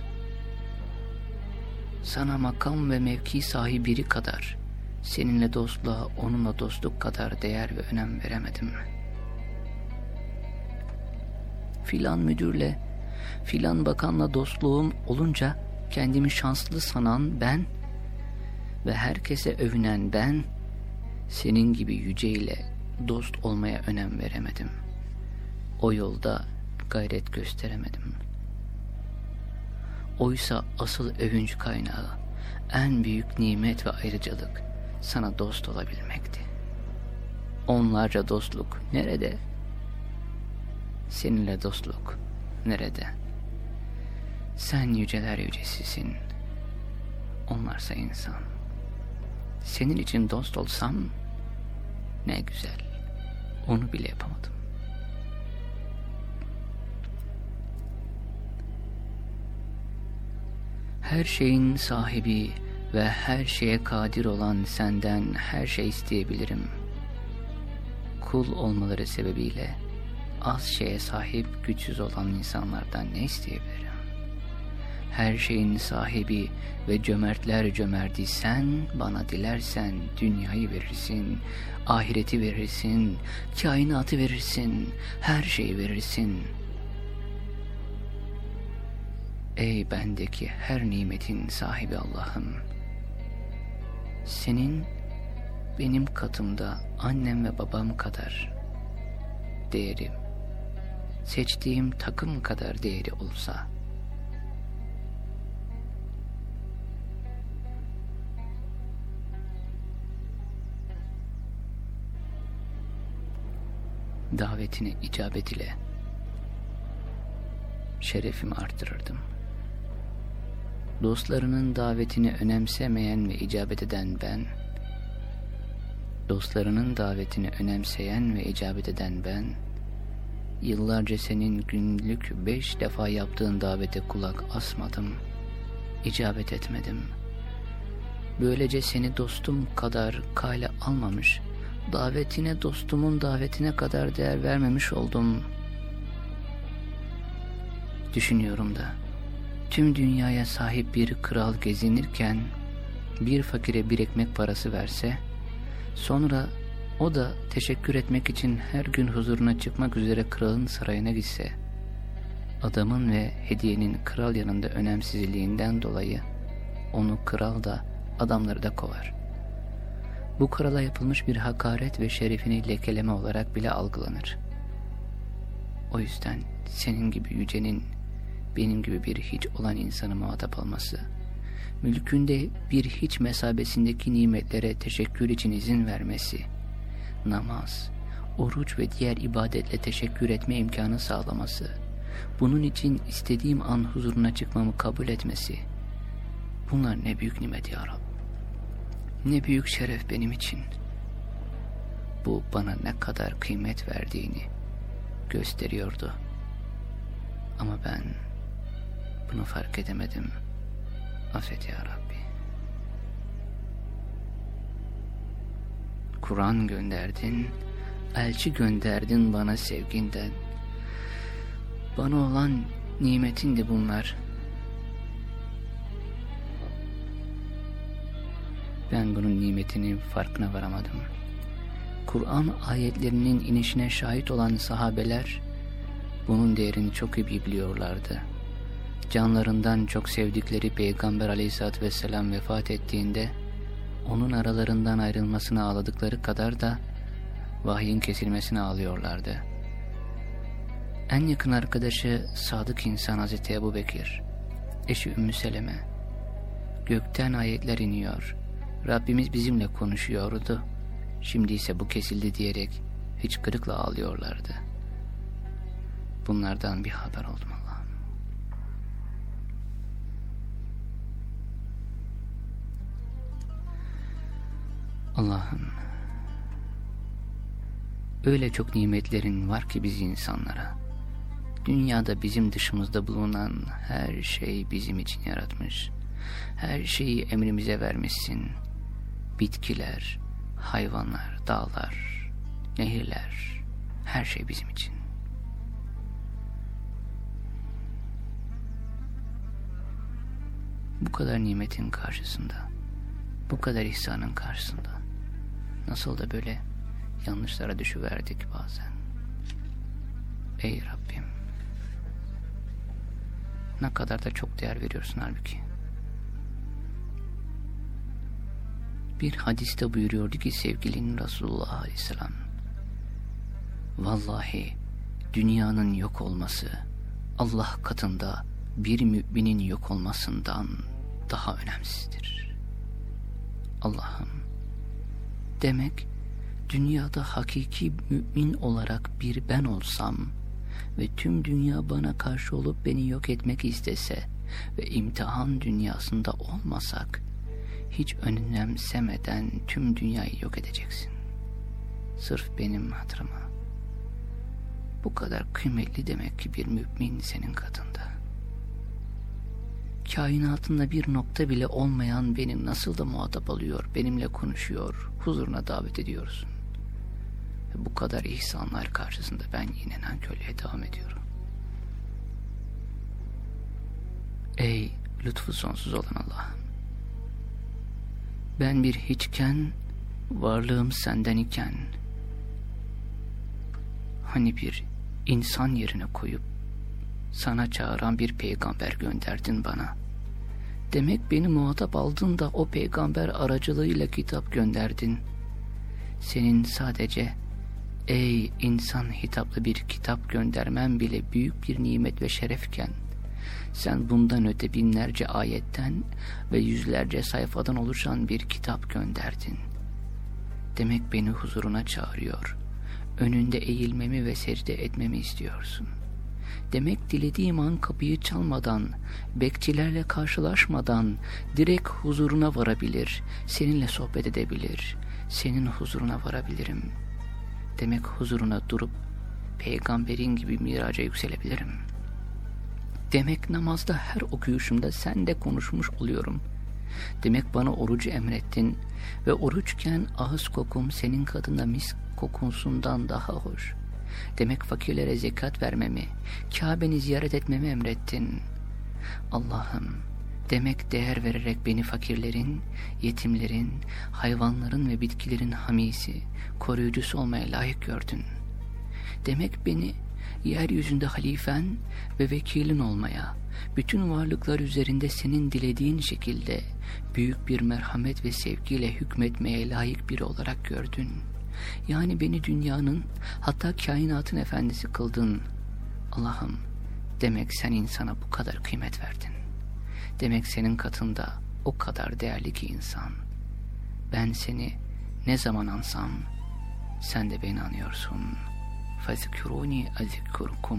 Sana makam ve mevki sahibi biri kadar, seninle dostluğa, onunla dostluk kadar değer ve önem veremedim. Filan müdürle, filan bakanla dostluğum olunca kendimi şanslı sanan ben ve herkese övünen ben, senin gibi yüceyle dost olmaya önem veremedim. O yolda gayret gösteremedim. Oysa asıl övünç kaynağı, en büyük nimet ve ayrıcalık sana dost olabilmekti. Onlarca dostluk nerede? Seninle dostluk nerede? Sen yüceler yücesisin. Onlarsa insan. Senin için dost olsam ne güzel. Onu bile yapamadım. Her şeyin sahibi ve her şeye kadir olan senden her şey isteyebilirim. Kul olmaları sebebiyle az şeye sahip güçsüz olan insanlardan ne isteyebilirim? Her şeyin sahibi ve cömertler cömerti sen, bana dilersen dünyayı verirsin, ahireti verirsin, kainatı verirsin, her şeyi verirsin. Ey bendeki her nimetin sahibi Allah'ım, senin benim katımda annem ve babam kadar değeri, seçtiğim takım kadar değeri olsa, davetine icabet ile şerefimi artırırdım. Dostlarının davetini önemsemeyen ve icabet eden ben, dostlarının davetini önemseyen ve icabet eden ben, yıllarca senin günlük beş defa yaptığın davete kulak asmadım, icabet etmedim. Böylece seni dostum kadar kale almamış, davetine dostumun davetine kadar değer vermemiş oldum. Düşünüyorum da, tüm dünyaya sahip bir kral gezinirken bir fakire bir ekmek parası verse, sonra o da teşekkür etmek için her gün huzuruna çıkmak üzere kralın sarayına gitse, adamın ve hediyenin kral yanında önemsizliğinden dolayı onu kral da adamları da kovar. Bu krala yapılmış bir hakaret ve şerefini lekeleme olarak bile algılanır. O yüzden senin gibi yücenin benim gibi bir hiç olan insanı muhatap alması, mülkünde bir hiç mesabesindeki nimetlere teşekkür için izin vermesi, namaz, oruç ve diğer ibadetle teşekkür etme imkanı sağlaması, bunun için istediğim an huzuruna çıkmamı kabul etmesi, bunlar ne büyük nimet ya Rab. Ne büyük şeref benim için. Bu bana ne kadar kıymet verdiğini gösteriyordu. Ama ben bunu fark edemedim. Affet ya Rabbi. Kur'an gönderdin, elçi gönderdin bana sevginden. Bana olan nimetin de bunlar. Ben bunun nimetinin farkına varamadım. Kur'an ayetlerinin inişine şahit olan sahabeler bunun değerini çok iyi biliyorlardı. Canlarından çok sevdikleri Peygamber Aleyhisselatü Vesselam vefat ettiğinde onun aralarından ayrılmasına ağladıkları kadar da vahyin kesilmesine ağlıyorlardı. En yakın arkadaşı sadık insan Hazreti Ebu Bekir, eşi Ümmü Seleme, gökten ayetler iniyor, Rabbimiz bizimle konuşuyordu, şimdi ise bu kesildi diyerek hıçkırıkla ağlıyorlardı. Bunlardan bir haber oldum Allah'ım. Allah'ım, öyle çok nimetlerin var ki biz insanlara. Dünyada bizim dışımızda bulunan her şey bizim için yaratmış. Her şeyi emrimize vermişsin. Bitkiler, hayvanlar, dağlar, nehirler, her şey bizim için. Bu kadar nimetin karşısında, bu kadar ihsanın karşısında nasıl da böyle yanlışlara düşüverdik bazen. Ey Rabbim, ne kadar da çok değer veriyorsun halbuki. Bir hadiste buyuruyordu ki sevgilin Resulullah Aleyhisselam, vallahi dünyanın yok olması Allah katında bir müminin yok olmasından daha önemsizdir. Allah'ım, demek dünyada hakiki mümin olarak bir ben olsam ve tüm dünya bana karşı olup beni yok etmek istese ve imtihan dünyasında olmasak, hiç önemsemeden tüm dünyayı yok edeceksin. Sırf benim hatırıma. Bu kadar kıymetli demek ki bir mümin senin katında. Kainatında bir nokta bile olmayan benim nasıl da muhatap alıyor, benimle konuşuyor, huzuruna davet ediyorsun. Bu kadar ihsanlar karşısında ben yine nankörlüğe devam ediyorum. Ey lütfu sonsuz olan Allah'ım! Ben bir hiçken, varlığım senden iken, hani bir insan yerine koyup sana çağıran bir peygamber gönderdin bana. Demek beni muhatap aldın da o peygamber aracılığıyla kitap gönderdin. Senin sadece ey insan hitaplı bir kitap göndermen bile büyük bir nimet ve şerefken, sen bundan öte binlerce ayetten ve yüzlerce sayfadan oluşan bir kitap gönderdin. Demek beni huzuruna çağırıyor, önünde eğilmemi ve secde etmemi istiyorsun. Demek dilediğim an kapıyı çalmadan, bekçilerle karşılaşmadan direkt huzuruna varabilir, seninle sohbet edebilir, senin huzuruna varabilirim. Demek huzuruna durup peygamberin gibi miraca yükselebilirim. Demek namazda her okuyuşumda senle konuşmuş oluyorum. Demek bana orucu emrettin ve oruçken ağız kokum senin kadına mis kokusundan daha hoş. Demek fakirlere zekat vermemi, Kabe'ni ziyaret etmemi emrettin. Allah'ım, demek değer vererek beni fakirlerin, yetimlerin, hayvanların ve bitkilerin hamisi, koruyucusu olmaya layık gördün. Demek beni yeryüzünde halifen ve vekilin olmaya, bütün varlıklar üzerinde senin dilediğin şekilde büyük bir merhamet ve sevgiyle hükmetmeye layık biri olarak gördün. Yani beni dünyanın, hatta kainatın efendisi kıldın. Allah'ım, demek sen insana bu kadar kıymet verdin. Demek senin katında o kadar değerli ki insan. Ben seni ne zaman ansam, sen de beni anıyorsun. فَذْكُرُونِي أَذْكُرُكُمْ.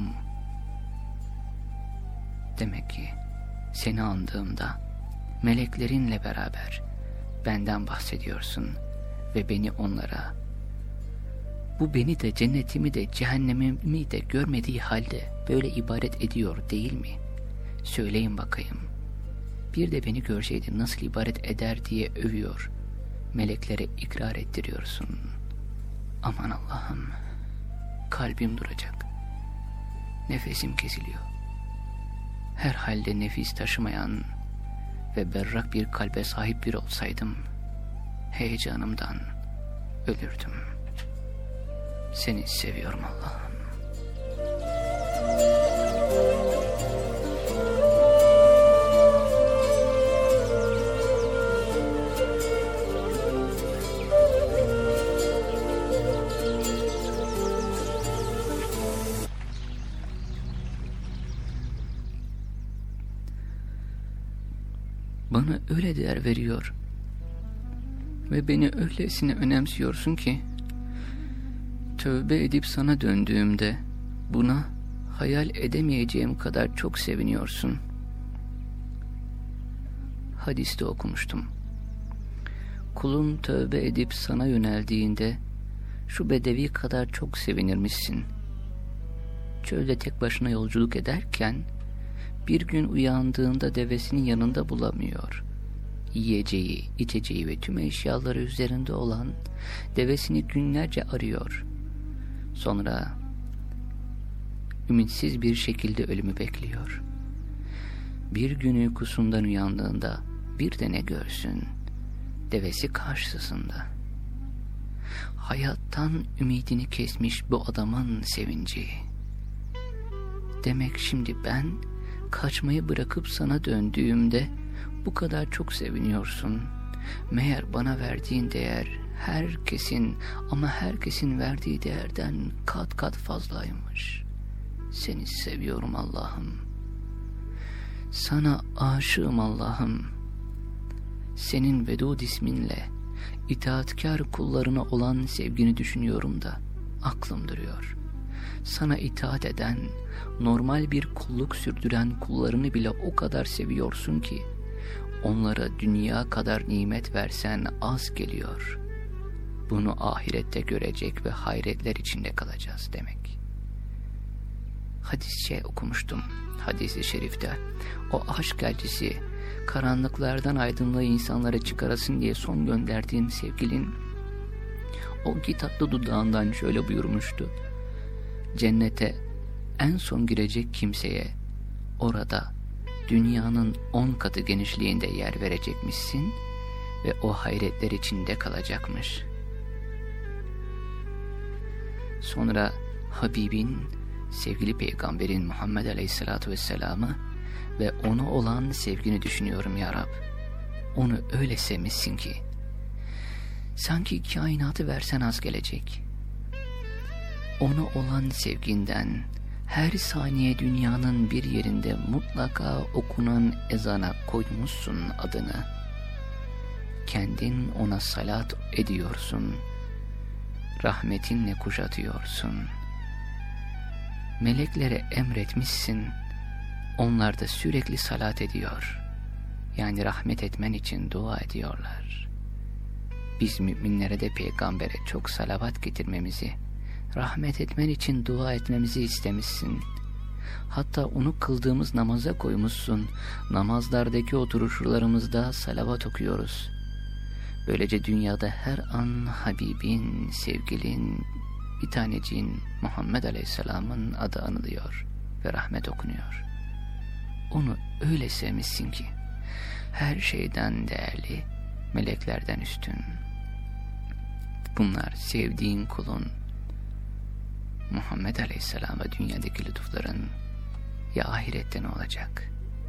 Demek ki seni andığımda meleklerinle beraber benden bahsediyorsun ve beni onlara, bu beni de cennetimi de cehennemimi de görmediği halde böyle ibaret ediyor değil mi? Söyleyin bakayım. Bir de beni görseydi nasıl ibaret eder diye övüyor, meleklere ikrar ettiriyorsun. Aman Allah'ım, kalbim duracak. Nefesim kesiliyor. Herhalde nefis taşımayan ve berrak bir kalbe sahip biri olsaydım, heyecanımdan ölürdüm. Seni seviyorum Allah'ım. Bana öyle değer veriyor ve beni öylesine önemsiyorsun ki, tövbe edip sana döndüğümde buna hayal edemeyeceğim kadar çok seviniyorsun. Hadiste okumuştum. Kulun tövbe edip sana yöneldiğinde şu bedevi kadar çok sevinirmişsin. Çölde tek başına yolculuk ederken bir gün uyandığında devesinin yanında bulamıyor. Yiyeceği, içeceği ve tüm eşyaları üzerinde olan devesini günlerce arıyor. Sonra ümitsiz bir şekilde ölümü bekliyor. Bir gün uykusundan uyandığında bir de ne görsün? Devesi karşısında. Hayattan ümidini kesmiş bu adamın sevinci. Demek şimdi ben kaçmayı bırakıp sana döndüğümde bu kadar çok seviniyorsun. Meğer bana verdiğin değer herkesin ama herkesin verdiği değerden kat kat fazlaymış. Seni seviyorum Allah'ım. Sana aşığım Allah'ım. Senin Vedud isminle itaatkar kullarına olan sevgini düşünüyorum da aklım duruyor. Sana itaat eden, normal bir kulluk sürdüren kullarını bile o kadar seviyorsun ki, onlara dünya kadar nimet versen az geliyor. Bunu ahirette görecek ve hayretler içinde kalacağız demek. Hadis-i okumuştum, hadis-i şerifte. O aşk elçisi, karanlıklardan aydınlığı insanlara çıkarasın diye son gönderdiğin sevgilin, o kitaplı dudağından şöyle buyurmuştu: cennete en son girecek kimseye orada dünyanın on katı genişliğinde yer verecekmişsin ve o hayretler içinde kalacakmış. Sonra Habibin, sevgili peygamberin Muhammed Aleyhisselatü Vesselam'ı ve ona olan sevgini düşünüyorum ya Rab. Onu öyle sevmişsin ki sanki kainatı versen az gelecek. Ona olan sevginden her saniye dünyanın bir yerinde mutlaka okunan ezana koymuşsun adını. Kendin ona salat ediyorsun. Rahmetinle kuşatıyorsun. Meleklere emretmişsin. Onlar da sürekli salat ediyor. Yani rahmet etmen için dua ediyorlar. Biz müminlere de peygambere çok salavat getirmemizi, rahmet etmen için dua etmemizi istemişsin. Hatta onu kıldığımız namaza koymuşsun. Namazlardaki oturuşlarımızda salavat okuyoruz. Böylece dünyada her an Habibin, sevgilin, bir taneciğin Muhammed Aleyhisselam'ın adı anılıyor ve rahmet okunuyor. Onu öyle sevmişsin ki her şeyden değerli, meleklerden üstün. Bunlar sevdiğin kulun Muhammed Aleyhisselam'a dünyadaki lütufların ya ahirette ne olacak?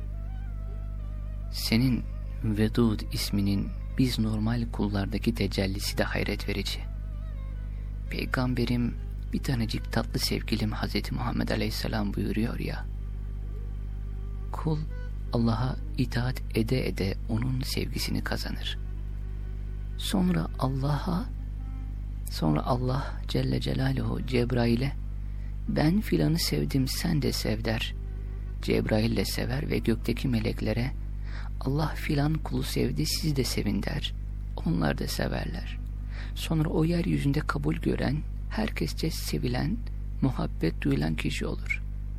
Senin Vedud isminin biz normal kullardaki tecellisi de hayret verici. Peygamberim, bir tanecik tatlı sevgilim Hazreti Muhammed Aleyhisselam buyuruyor ya, kul Allah'a itaat ede ede onun sevgisini kazanır. Sonra Allah'a, sonra Allah Celle Celaluhu Cebrail'e ben filanı sevdim sen de sev der. Cebrail de sever ve gökteki meleklere Allah filan kulu sevdi siz de sevin der. Onlar da severler. Sonra o yeryüzünde kabul gören, herkesçe sevilen, muhabbet duyulan kişi olur.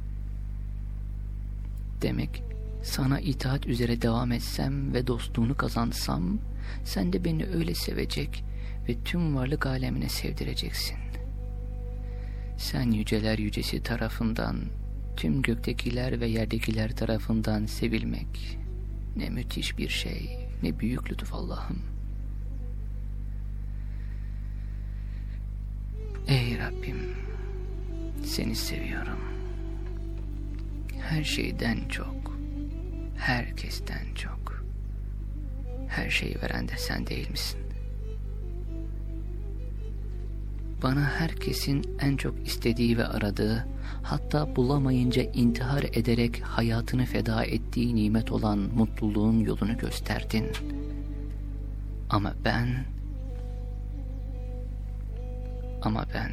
Demek sana itaat üzere devam etsem ve dostluğunu kazansam, sen de beni öyle sevecek ve tüm varlık alemine sevdireceksin. Sen yüceler yücesi tarafından, tüm göktekiler ve yerdekiler tarafından sevilmek, ne müthiş bir şey, ne büyük lütuf Allah'ım. Ey Rabbim, seni seviyorum. Her şeyden çok, herkesten çok. Her şeyi veren de sen değil misin? Bana herkesin en çok istediği ve aradığı, hatta bulamayınca intihar ederek hayatını feda ettiği nimet olan mutluluğun yolunu gösterdin. Ama ben, ama ben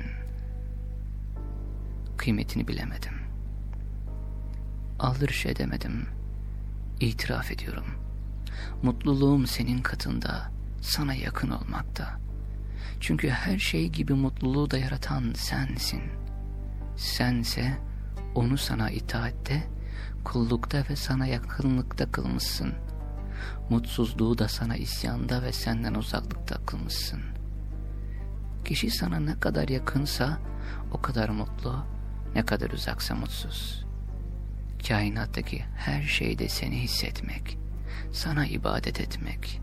kıymetini bilemedim. Aldırış edemedim. İtiraf ediyorum. Mutluluğum senin katında, sana yakın olmakta. Çünkü her şey gibi mutluluğu da yaratan sensin. Sense onu sana itaatte, kullukta ve sana yakınlıkta kılmışsın. Mutsuzluğu da sana isyanda ve senden uzaklıkta kılmışsın. Kişi sana ne kadar yakınsa o kadar mutlu, ne kadar uzaksa mutsuz. Kainattaki her şeyde seni hissetmek, sana ibadet etmek,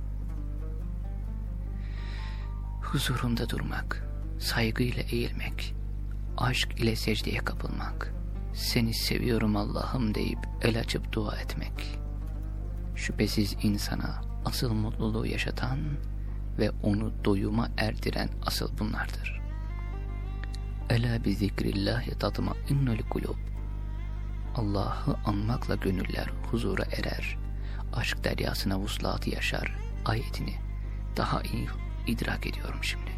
huzurunda durmak, saygıyla eğilmek, aşk ile secdeye kapılmak, seni seviyorum Allah'ım deyip el açıp dua etmek, şüphesiz insana asıl mutluluğu yaşatan ve onu doyuma erdiren asıl bunlardır. Ela bi zikrillahi tatma'innul kulub. Allah'ı anmakla gönüller huzura erer, aşk deryasına vuslatı yaşar ayetini daha iyi idrak ediyorum şimdi.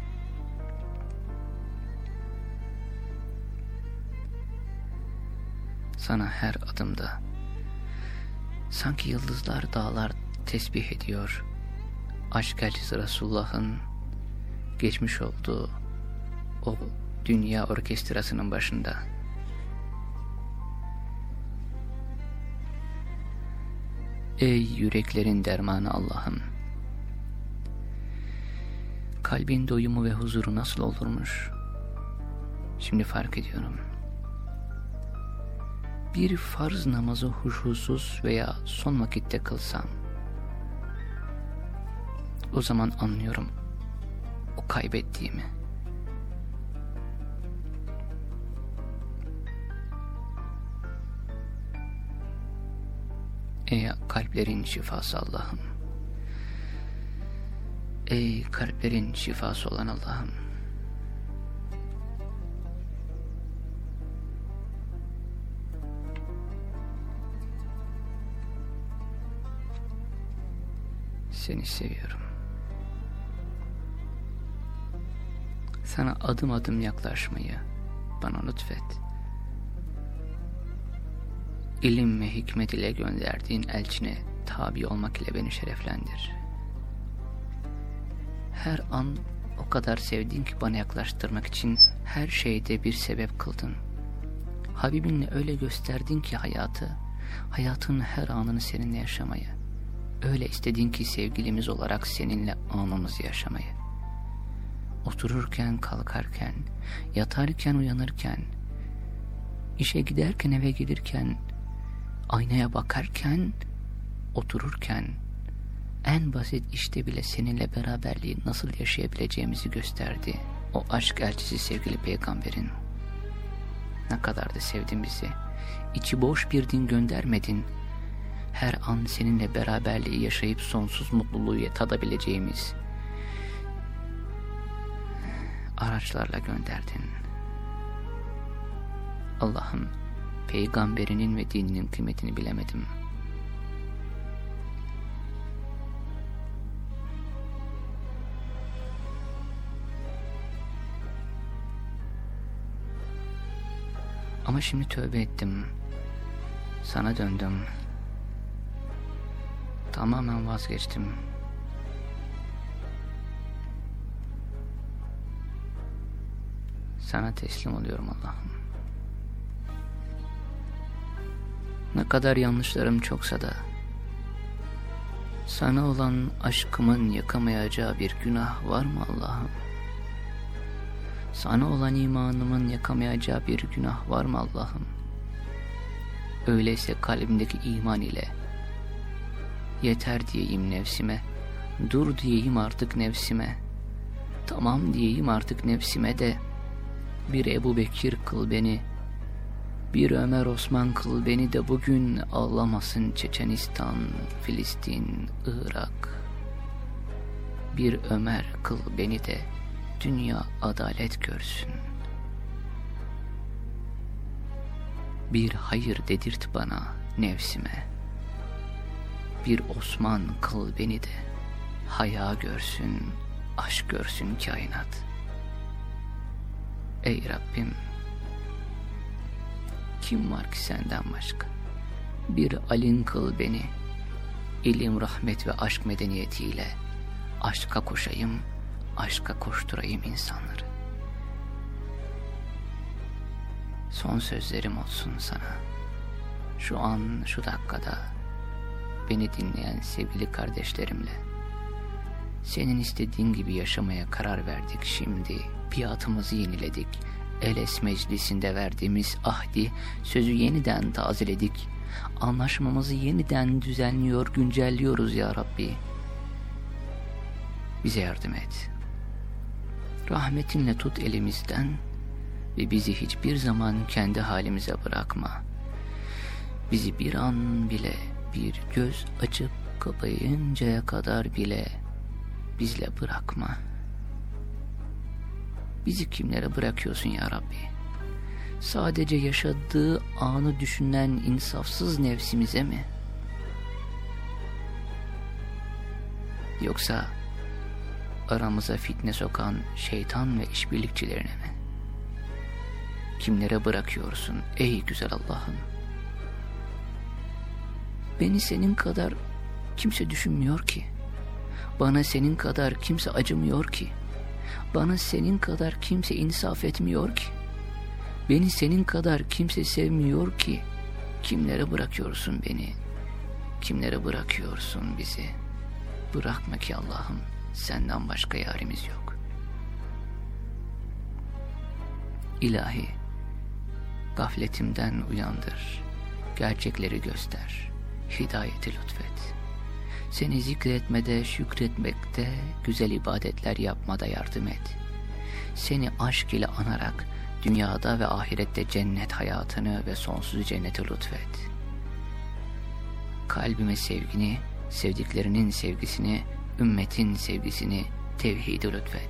Sana her adımda sanki yıldızlar dağlar tesbih ediyor, aşk elçisi Resulullah'ın geçmiş olduğu o dünya orkestrasının başında. Ey yüreklerin dermanı Allah'ım! kalbin doyumu ve huzuru nasıl olurmuş? Şimdi fark ediyorum. Bir farz namazı huşusuz veya son vakitte kılsam, o zaman anlıyorum o kaybettiğimi. Ey kalplerin şifası Allah'ım. Ey kalplerin şifası olan Allah'ım. Seni seviyorum. Sana adım adım yaklaşmayı bana lütfet. İlim ve hikmet ile gönderdiğin elçine tabi olmak ile beni şereflendir. Her an o kadar sevdin ki bana yaklaştırmak için her şeyde bir sebep kıldın. Habibinle öyle gösterdin ki hayatı, hayatın her anını seninle yaşamayı. Öyle istedin ki sevgilimiz olarak seninle anımızı yaşamayı. Otururken, kalkarken, yatarken, uyanırken, işe giderken, eve gelirken, aynaya bakarken, otururken, en basit işte bile seninle beraberliği nasıl yaşayabileceğimizi gösterdi. O aşk elçisi sevgili peygamberin. Ne kadar da sevdin bizi. İçi boş bir din göndermedin. Her an seninle beraberliği yaşayıp sonsuz mutluluğu tadabileceğimiz araçlarla gönderdin. Allah'ım, peygamberinin ve dininin kıymetini bilemedim. Ama şimdi tövbe ettim. Sana döndüm. Tamamen vazgeçtim. Sana teslim oluyorum Allah'ım. Ne kadar yanlışlarım çoksa da sana olan aşkımın yakamayacağı bir günah var mı Allah'ım? Sana olan imanımın yakamayacağı bir günah var mı Allah'ım? Öyleyse kalbimdeki iman ile yeter diyeyim nefsime, dur diyeyim artık nefsime, tamam diyeyim artık nefsime de bir Ebu Bekir kıl beni, bir Ömer Osman kıl beni de bugün ağlamasın Çeçenistan, Filistin, Irak. Bir Ömer kıl beni de dünya adalet görsün. Bir hayır dedirt bana nefsime. Bir Osman kıl beni de haya görsün, aşk görsün kainat. Ey Rabbim, kim var ki senden başka? Bir alin kıl beni, ilim, rahmet ve aşk medeniyetiyle aşka koşayım, aşka koşturayım insanları. Son sözlerim olsun sana. Şu an, şu dakikada beni dinleyen sevgili kardeşlerimle senin istediğin gibi yaşamaya karar verdik şimdi. Biatımızı yeniledik. Eles meclisinde verdiğimiz ahdi, sözü yeniden tazeledik. Anlaşmamızı yeniden düzenliyor, güncelliyoruz ya Rabbi. Bize yardım et. Rahmetinle tut elimizden ve bizi hiçbir zaman kendi halimize bırakma. Bizi bir an bile, bir göz açıp kapayıncaya kadar bile bizle bırakma. Bizi kimlere bırakıyorsun ya Rabbi? Sadece yaşadığı anı düşünen insafsız nefsimize mi? Yoksa aramıza fitne sokan şeytan ve işbirlikçilerine mi? Kimlere bırakıyorsun ey güzel Allah'ım? Beni senin kadar kimse düşünmüyor ki. Bana senin kadar kimse acımıyor ki. Bana senin kadar kimse insaf etmiyor ki. Beni senin kadar kimse sevmiyor ki. Kimlere bırakıyorsun beni? Kimlere bırakıyorsun bizi? Bırakma ki Allah'ım, senden başka yarimiz yok. İlahi, gafletimden uyandır, gerçekleri göster, hidayeti lütfet. Seni zikretmede, şükretmekte, güzel ibadetler yapmada yardım et. Seni aşk ile anarak dünyada ve ahirette cennet hayatını ve sonsuz cenneti lütfet. Kalbime sevgini, sevdiklerinin sevgisini, ümmetin sevgisini, tevhidi lütfet.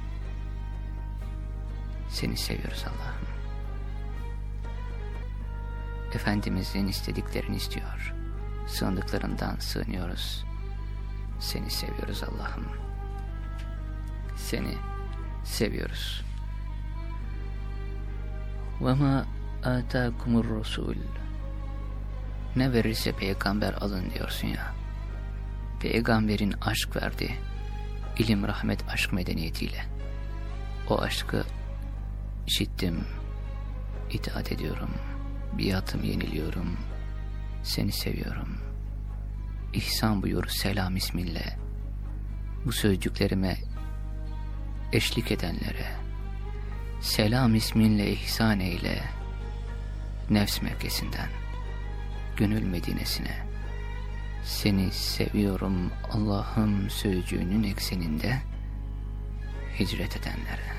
Seni seviyoruz Allah'ım. Efendimizin istediklerini istiyor. Sığındıklarından sığınıyoruz. Seni seviyoruz Allah'ım. Seni seviyoruz. وَمَا آتَاكُمُ الرَّسُولُ Ne verirse peygamber alın diyorsun ya. Peygamberin aşk verdi. İlim, rahmet, aşk medeniyetiyle. O aşkı işittim, itaat ediyorum, biatım yeniliyorum, seni seviyorum. İhsan buyur selam isminle. Bu sözcüklerime eşlik edenlere selam isminle ihsan eyle. Nefs Mekke'sinden gönül Medine'sine seni seviyorum Allah'ım sözcüğünün ekseninde hicret edenlere.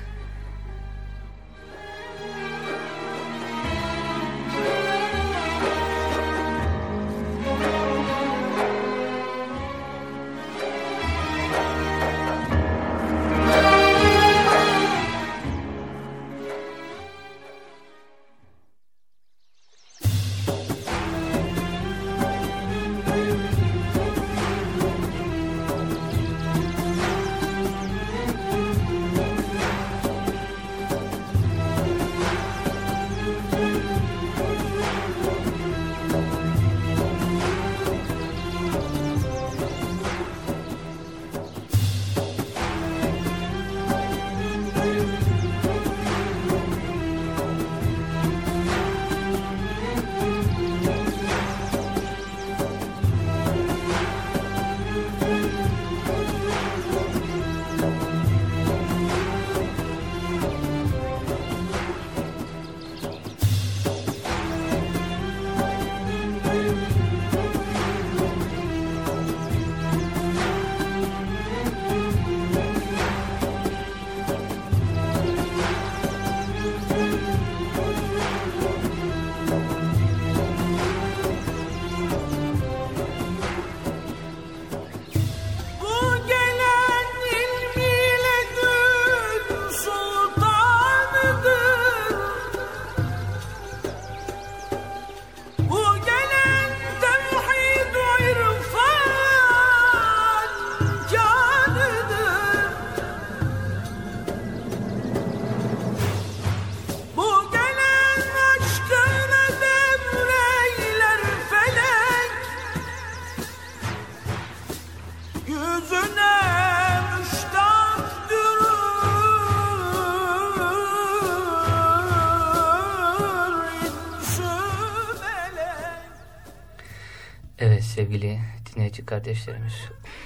Evet sevgili dinleyici kardeşlerimiz.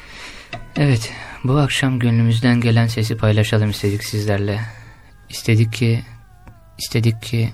Evet, bu akşam gönlümüzden gelen sesi paylaşalım istedik sizlerle. İstedik ki, istedik ki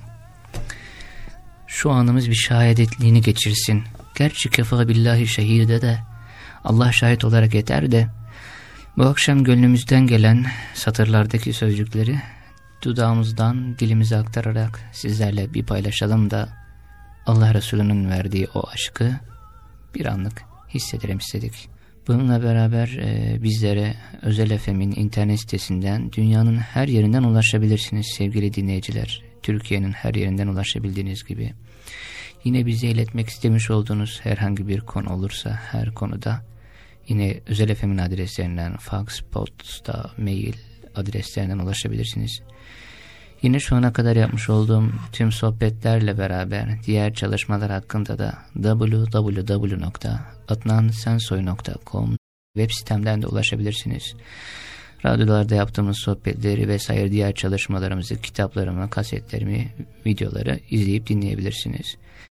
şu anımız bir şahadetliğini geçirsin. Gerçi kefa billahi şehide de Allah şahit olarak yeter de bu akşam gönlümüzden gelen satırlardaki sözcükleri dudağımızdan dilimize aktararak sizlerle bir paylaşalım da Allah Resulü'nün verdiği o aşkı bir anlık hissedelim istedik. Bununla beraber e, bizlere Özel F M'in internet sitesinden dünyanın her yerinden ulaşabilirsiniz sevgili dinleyiciler. Türkiye'nin her yerinden ulaşabildiğiniz gibi. Yine bize iletmek istemiş olduğunuz herhangi bir konu olursa her konuda yine Özel F M'in adreslerinden fax, posta, mail adreslerinden ulaşabilirsiniz. Yine şu ana kadar yapmış olduğum tüm sohbetlerle beraber diğer çalışmalar hakkında da double-u double-u double-u nokta adnan sensoy nokta com web sitemden de ulaşabilirsiniz. Radyolarda yaptığımız sohbetleri vesaire diğer çalışmalarımızı, kitaplarımı, kasetlerimi, videoları izleyip dinleyebilirsiniz.